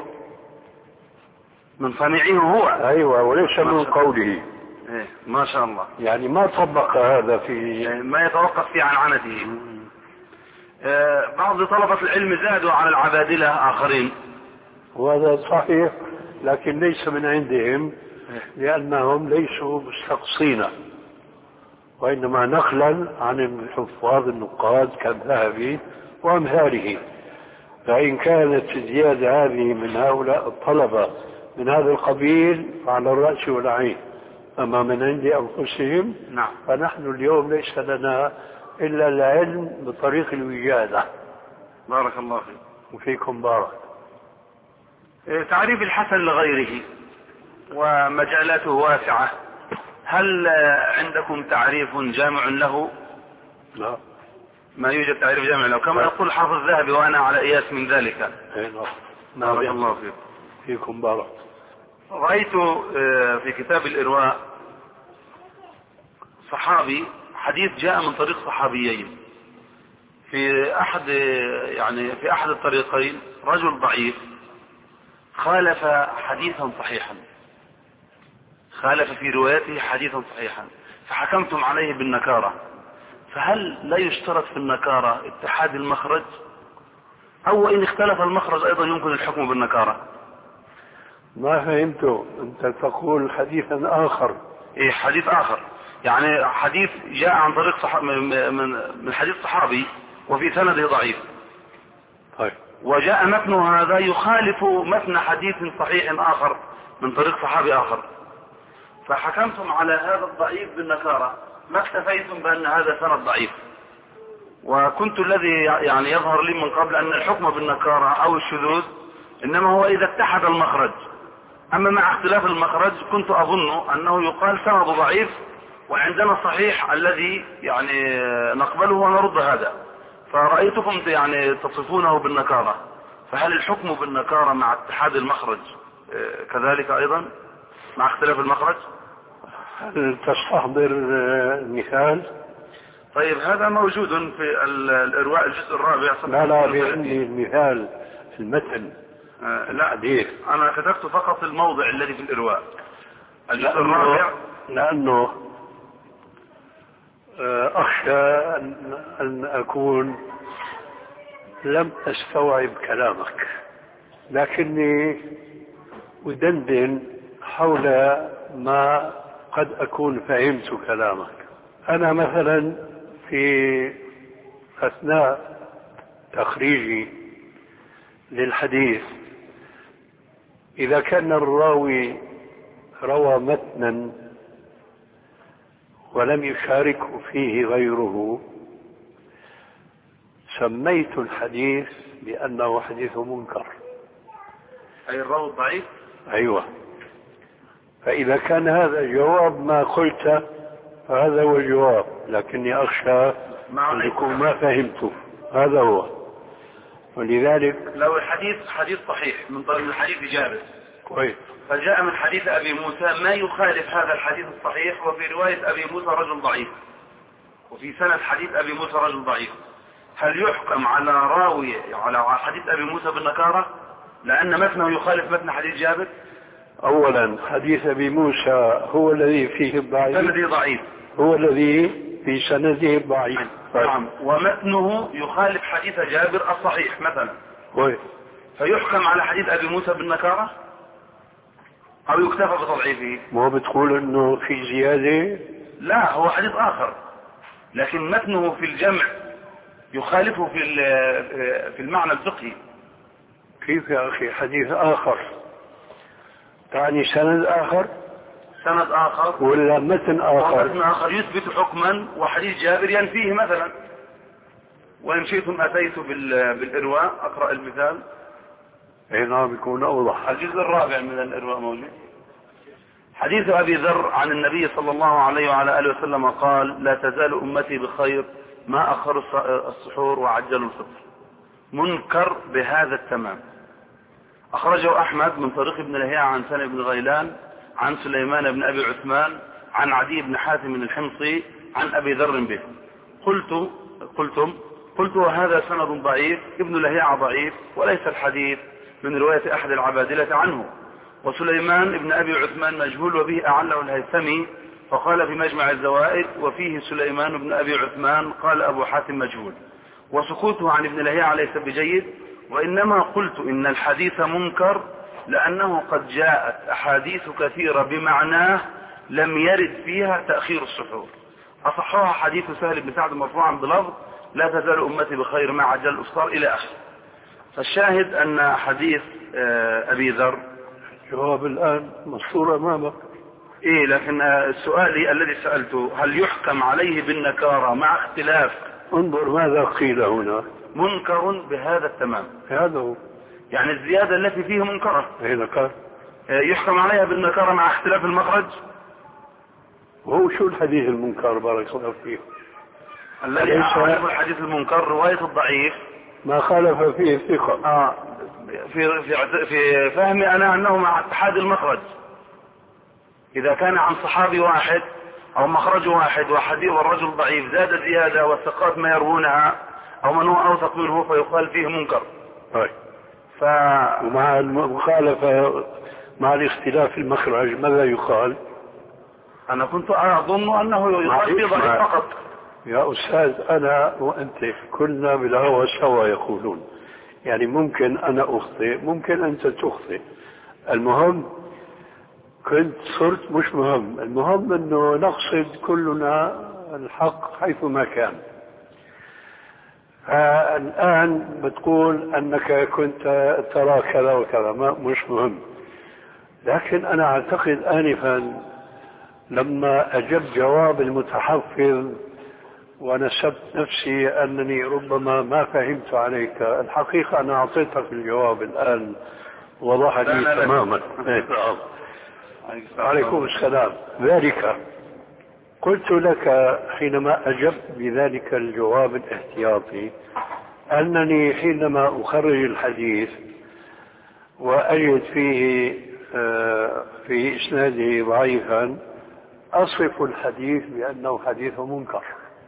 من صنيعه هو. أيوة، وليس من قوله. إيه ما شاء الله. يعني ما طبق هذا في إيه ما يتوقف في عنعنته. إيه بعض طلبة العلم زادوا على العبادلة آخرين، وهذا صحيح، لكن ليس من عندهم لأنهم ليسوا مستقصين، وإنما نقلا عن الحفاظ النقاد كالذهبي وأمثاله. فإن كانت الزيادة هذه من هؤلاء الطلبة من هذا القبيل فعلى الرأس والعين، أما من عند أنفسهم نعم. فنحن اليوم ليس لنا إلا العلم بطريق الوجادة. بارك الله فيك. وفيكم بارك. تعريف الحسن لغيره ومجالاته واسعة، هل عندكم تعريف جامع له؟ لا، ما يوجد تعريف جامع له، كما يقول حافظ الذهبي وأنا على إياس من ذلك. بارك الله فيكم. فيكم بارك. رأيت في كتاب الإرواء صحابي حديث جاء من طريق صحابيين، في أحد يعني في أحد الطريقين رجل ضعيف خالف حديثا صحيحا، خالف في روايته حديثا صحيحا، فحكمتم عليه بالنكارة. فهل لا يشترط في النكارة اتحاد المخرج، أو إن اختلف المخرج أيضا يمكن الحكم بالنكارة؟ ما فهمته. أنت تقول حديثا آخر. إيه حديث آخر، يعني حديث جاء عن طريق صح... من من حديث صحابي وفي سنده ضعيف. طيب. وجاء متن هذا يخالف متن حديث صحيح آخر من طريق صحابي آخر، فحكمتم على هذا الضعيف بالنكارة، ما اكتفيتم بأن هذا سند ضعيف. وكنت الذي يعني يظهر لي من قبل أن الحكم بالنكارة أو الشذوذ إنما هو إذا اتحد المخرج، أما مع اختلاف المخرج كنت أظن أنه يقال سند ضعيف وعندنا صحيح الذي يعني نقبله ونرد هذا، فرأيتكم يعني تصفونه بالنكارة. فهل الحكم بالنكارة مع اتحاد المخرج كذلك أيضا مع اختلاف المخرج؟ هل تستحضر مثال؟ طيب هذا موجود في الإرواء الجزء الرابع. لا لا بإني المثال في المتن. آه لا حديث. أنا كتبت فقط الموضع الذي في الإرواء الجزء لأنه الرابع، لأنه أخشى أن أكون لم أستوعب كلامك، لكني أدندن حول ما قد أكون فهمت كلامك. أنا مثلا في أثناء تخريجي للحديث إذا كان الراوي روى متنا ولم يشاركه فيه غيره سميت الحديث بأنه حديث منكر، أي الراوي الضعيف. أيوة. فإذا كان هذا جواب ما قلت فهذا هو الجواب، لكني أخشى أن يكون ما فهمته. هذا هو. ولذلك لو الحديث حديث صحيح من طريق الحديث جابر كويس، فجاء من حديث أبي موسى ما يخالف هذا الحديث الصحيح، وفي رواية أبي موسى رجل ضعيف، وفي سند حديث أبي موسى رجل ضعيف، هل يحكم على راوي على حديث أبي موسى بالنكارة لأن متنه يخالف متن حديث جابر؟ أولا حديث أبي موسى هو الذي فيه الضعيف، الذي ضعيف، هو الذي في سنده الضعيف. نعم. ومتنه يخالف حديث جابر الصحيح مثلا، وي. فيحكم على حديث أبي موسى بالنكارة أو يكتفى بتضعيفه؟ ما بتقول إنه في زيادة؟ لا، هو حديث آخر، لكن متنه في الجمع يخالفه في في المعنى الفقهي. كيف يا أخي حديث آخر تعني سند آخر؟ سند آخر ولا متن آخر؟ متن آخر يثبت حكما وحديث جابر ينفيه مثلا. وإن شئتم أتيت بالإرواء أقرأ المثال. اي نعم، يكون أوضح. الجزء الرابع من الإرواء موجود. حديث أبي ذر عن النبي صلى الله عليه وعلى آله وسلم قال: لا تزال أمتي بخير ما أخروا السحور وعجلوا الفطر. منكر بهذا التمام. أخرجه أحمد من طريق ابن لهيعة عن سنة بن غيلان عن سليمان بن أبي عثمان عن عدي بن حاتم الحمصي عن أبي ذر به. قلت قلتم قلت وهذا سند ضعيف، ابن لهيعة ضعيف وليس الحديث من رواية أحد العبادلة عنه، وسليمان بن أبي عثمان مجهول وبه أعله الهيثمي فقال في مجمع الزوائد وفيه سليمان بن أبي عثمان قال أبو حاتم مجهول. وسكوته عن ابن لهيعة ليس بجيد، وإنما قلت إن الحديث منكر لأنه قد جاءت أحاديث كثيرة بمعناه لم يرد فيها تأخير السحور. أصحها حديث سهل بن سعد مرفوعا بلفظ: لا تزال أمتي بخير ما عجل الإفطار إلى آخره. فالشاهد أن حديث أبي ذر جواب الآن مصور أمامك. إيه، لكن السؤال الذي سألته هل يحكم عليه بالنكارة مع اختلاف؟ انظر ماذا قيل هنا: منكر بهذا التمام. هذا هو يعني الزيادة التي فيه منكرة هي نكار، يحكم عليها بالنكارة مع اختلاف المخرج. وهو شو الحديث المنكر بارك الله فيه؟ الذي أعرف الحديث المنكر رواية الضعيف ما خالف فيه الثقة. آه في في في فهمي أنا أنه مع اتحاد المخرج. إذا كان عن صحابي واحد أو مخرج واحد وحديث والرجل ضعيف زاد زيادة والثقات ما يروونها أو من هو أوثق منه فيقال فيه منكر. طيب. ف... ومع المخالفة مع الاختلاف المخرج ماذا يقال؟ أنا كنت أظن أنه يقال فيه ضعيف فقط. يا أستاذ، أنا وأنت كلنا بالهوى سوا يقولون، يعني ممكن أنا أخطئ ممكن أنت تخطئ، المهم كنت صرت مش مهم، المهم أنه نقصد كلنا الحق حيثما كان. الآن بتقول أنك كنت ترى كذا وكذا، ما مش مهم، لكن أنا أعتقد آنفا لما أجبت جواب المتحفظ ونسبت نفسي أنني ربما ما فهمت عليك، الحقيقة أنا أعطيتك الجواب الآن وضح لي تماما. عليكم السلام. ذلك قلت لك حينما أجبت بذلك الجواب الاحتياطي أنني حينما أخرج الحديث وأجد فيه في إسناده ضعيفا أصف الحديث بأنه حديث منكر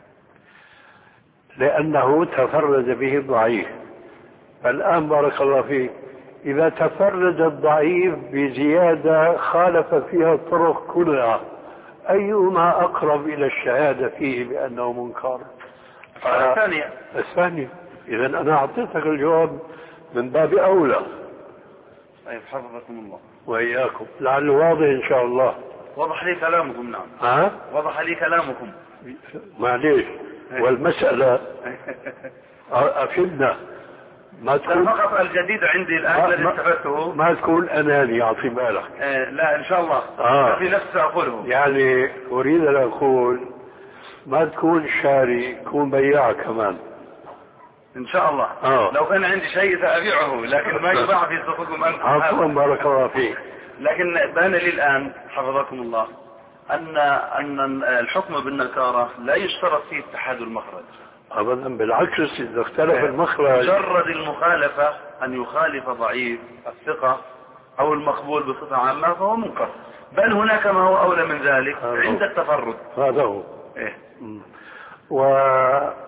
لأنه تفرد به الضعيف. فالآن بارك الله فيك، إذا تفرد الضعيف بزيادة خالف فيها الطرق كلها، أيهما أقرب إلى الشهادة فيه بأنه منكر؟ الثانية. الثانية. إذا أنا أعطيتك الجواب من باب أولى. طيب حفظكم الله. وإياكم. لعله واضح إن شاء الله. وضح لي كلامكم. نعم. ها؟ وضح لي كلامكم. معليش. والمسألة أفدنا. ما تكون فقط الجديد عندي الآن الذي استفدته ما تكون أناني أعطي بالك. آه لا إن شاء الله. آه. في نفس أقوله. يعني أريد أن أقول ما تكون شاري، تكون بياع كمان إن شاء الله. آه. لو كان عندي شيء سأبيعه لكن ما يباع في سوقكم أنتم. عفوا بارك الله فيك. لكن بان لي الآن حفظكم الله أن أن الحكم بالنكارة لا يشترط فيه اتحاد المخرج أبدا، بالعكس إذا اختلف المخرج مجرد المخالفة أن يخالف ضعيف الثقة أو المقبول بصفة عامة فهو منكر، بل هناك ما هو أولى من ذلك عند التفرد. هذا هو. إيه؟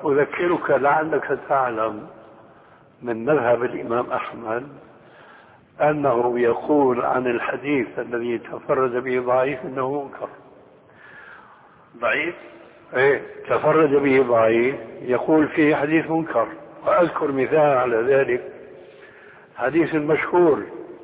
وأذكرك لعلك تعلم من مذهب الإمام أحمد أنه يقول عن الحديث الذي تفرد به ضعيف أنه منكر. ضعيف؟ إيه، تفرد به ضعيف يقول فيه حديث منكر. وأذكر مثال على ذلك، حديث مشهور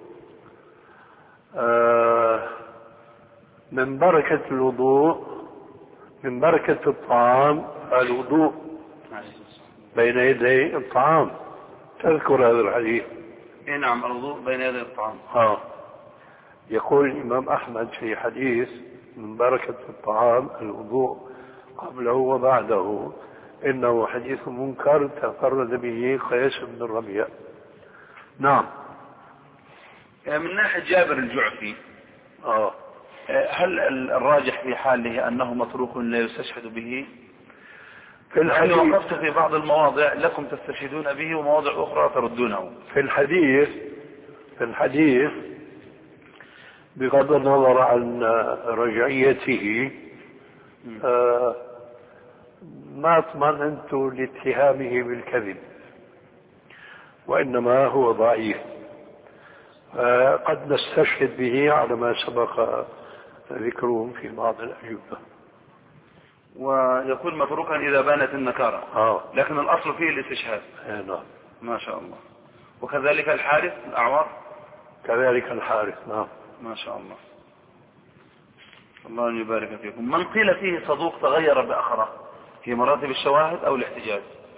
آه من بركة الوضوء، من بركة الطعام الوضوء بين يدي الطعام. تذكر هذا الحديث؟ إيه نعم، الوضوء بين يدي الطعام. آه. يقول الإمام أحمد في حديث من بركة الطعام الوضوء قبله وبعده إنه حديث منكر تفرد به قيس بن الربيع. نعم. من ناحية جابر الجعفي، آه. هل الراجح في حاله أنه متروك لا يستشهد به؟ في الحديث وقفت في بعض المواضع لكم تستشهدون به ومواضع أخرى تردونه. في الحديث في الحديث بغض النظر عن رجعيته آه ما اطمأننت لاتهامه بالكذب، وإنما هو ضعيف. آه قد نستشهد به على ما سبق ذكره في بعض الأجوبة. ويكون متروكا إذا بانت النكارة. آه. لكن الأصل فيه الاستشهاد. آه نعم. ما شاء الله. وكذلك الحارث الأعور. كذلك الحارث. نعم. ما شاء الله. الله يبارك فيكم. من قيل فيه صدوق تغير بأخره في مراتب الشواهد أو الاحتجاج؟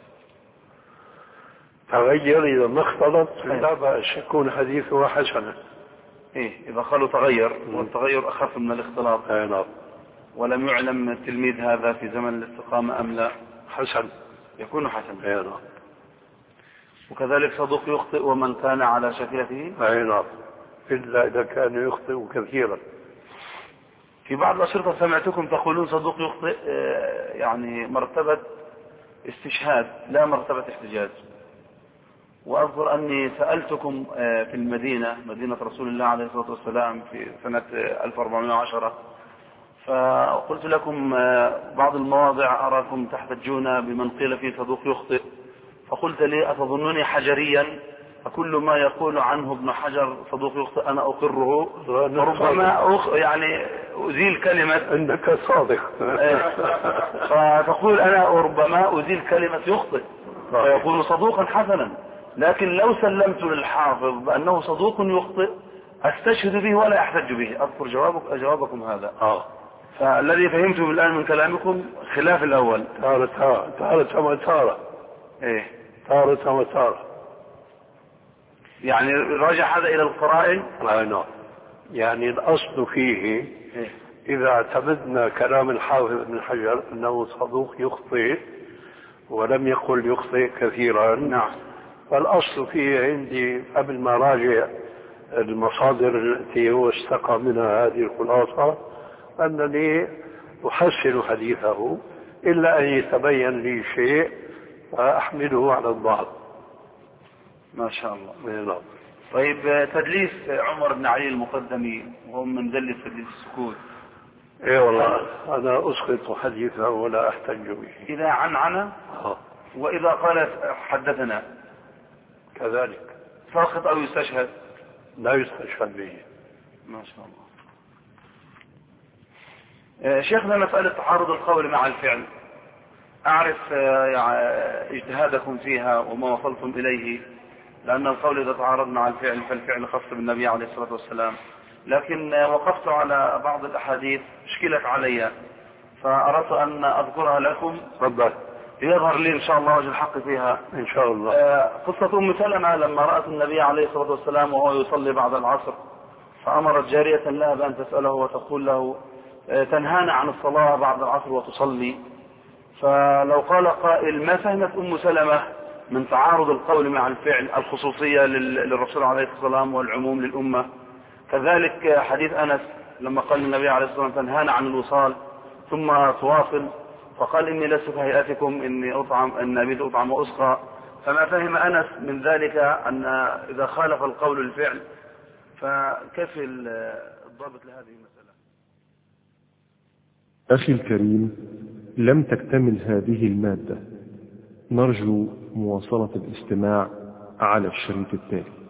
تغير إذا ما اختلط لا بأس يكون حديثه حسنا. إيه إذا قالوا تغير والتغير أخف من الاختلاط. آه نعم. ولم يعلم التلميذ هذا في زمن الاستقامة أم لا، حسن يكون حسن. آه نعم. وكذلك صدوق يخطئ ومن كان على شكلته. آه نعم، إلا إذا كان يخطئ كثيرا. في بعض الأشرطة سمعتكم تقولون صدوق يخطئ يعني مرتبة استشهاد لا مرتبة احتجاج. وأذكر أني سألتكم في المدينة، مدينة رسول الله عليه الصلاة والسلام، في سنة ألف وأربعمائة وعشرة، فقلت لكم بعض المواضع أراكم تحتجون بمن قيل فيه صدوق يخطئ، فقلت لي أتظنني حجريا فكل ما يقول عنه ابن حجر صدوق يخطئ أنا أقره، وربما أخ يعني أزيل كلمة إنك صادق. فتقول أنا ربما أزيل كلمة يخطئ فيكون صدوقا حسنا. لكن لو سلمت للحافظ بأنه صدوق يخطئ أستشهد به ولا أحتج به. أذكر جوابك جوابكم هذا. آه. فالذي فهمته الآن من كلامكم خلاف الأول. تارة تارة وتارة. إيه تارة وتارة. يعني راجع هذا إلى القرائن. آه نعم. يعني الأصل فيه إيه؟ إذا اعتمدنا كلام الحافظ ابن حجر أنه صدوق يخطئ ولم يقل يخطئ كثيرا. نعم. فالأصل فيه عندي قبل ما راجع المصادر التي هو استقى منها هذه الخلاصة أنني أحسن حديثه إلا أن يتبين لي شيء فأحمله على البعض. ما شاء الله. نعم. طيب تدليس عمر بن علي المقدمي وهو من دلس تدليس السكوت. ايه والله انا اسقط حديثه ولا احتج به. اذا عنعنه آه. واذا قال حدثنا كذلك ساقط او يستشهد؟ لا يستشهد به. ما شاء الله. آه شيخنا مسألة تعارض القول مع الفعل اعرف آه يعني اجتهادكم فيها وما وصلتم اليه، لأن القول إذا تعارض مع الفعل فالفعل خاص بالنبي عليه الصلاة والسلام، لكن وقفت على بعض الأحاديث اشكلت علي فأردت أن أذكرها لكم. تفضل. يظهر لي إن شاء الله وجه الحق فيها إن شاء الله. قصة أم سلمة لما رأت النبي عليه الصلاة والسلام وهو يصلي بعد العصر فأمرت جارية لها بأن تسأله وتقول له تنهانا عن الصلاة بعد العصر وتصلي. فلو قال قائل ما فهمت أم سلمة من تعارض القول مع الفعل الخصوصية للرسول عليه الصلاة والسلام والعموم للأمة؟ كذلك حديث أنس لما قال النبي عليه الصلاة والسلام تنهانا عن الوصال ثم تواصل فقال إني لست كهيئتكم إني أطعم إن أبيت أطعم وأسقى. فما فهم أنس من ذلك أن إذا خالف القول الفعل فكيف الضابط لهذه المسألة؟ أخي الكريم، لم تكتمل هذه المادة، نرجو مواصلة الاستماع على الشريط التالي.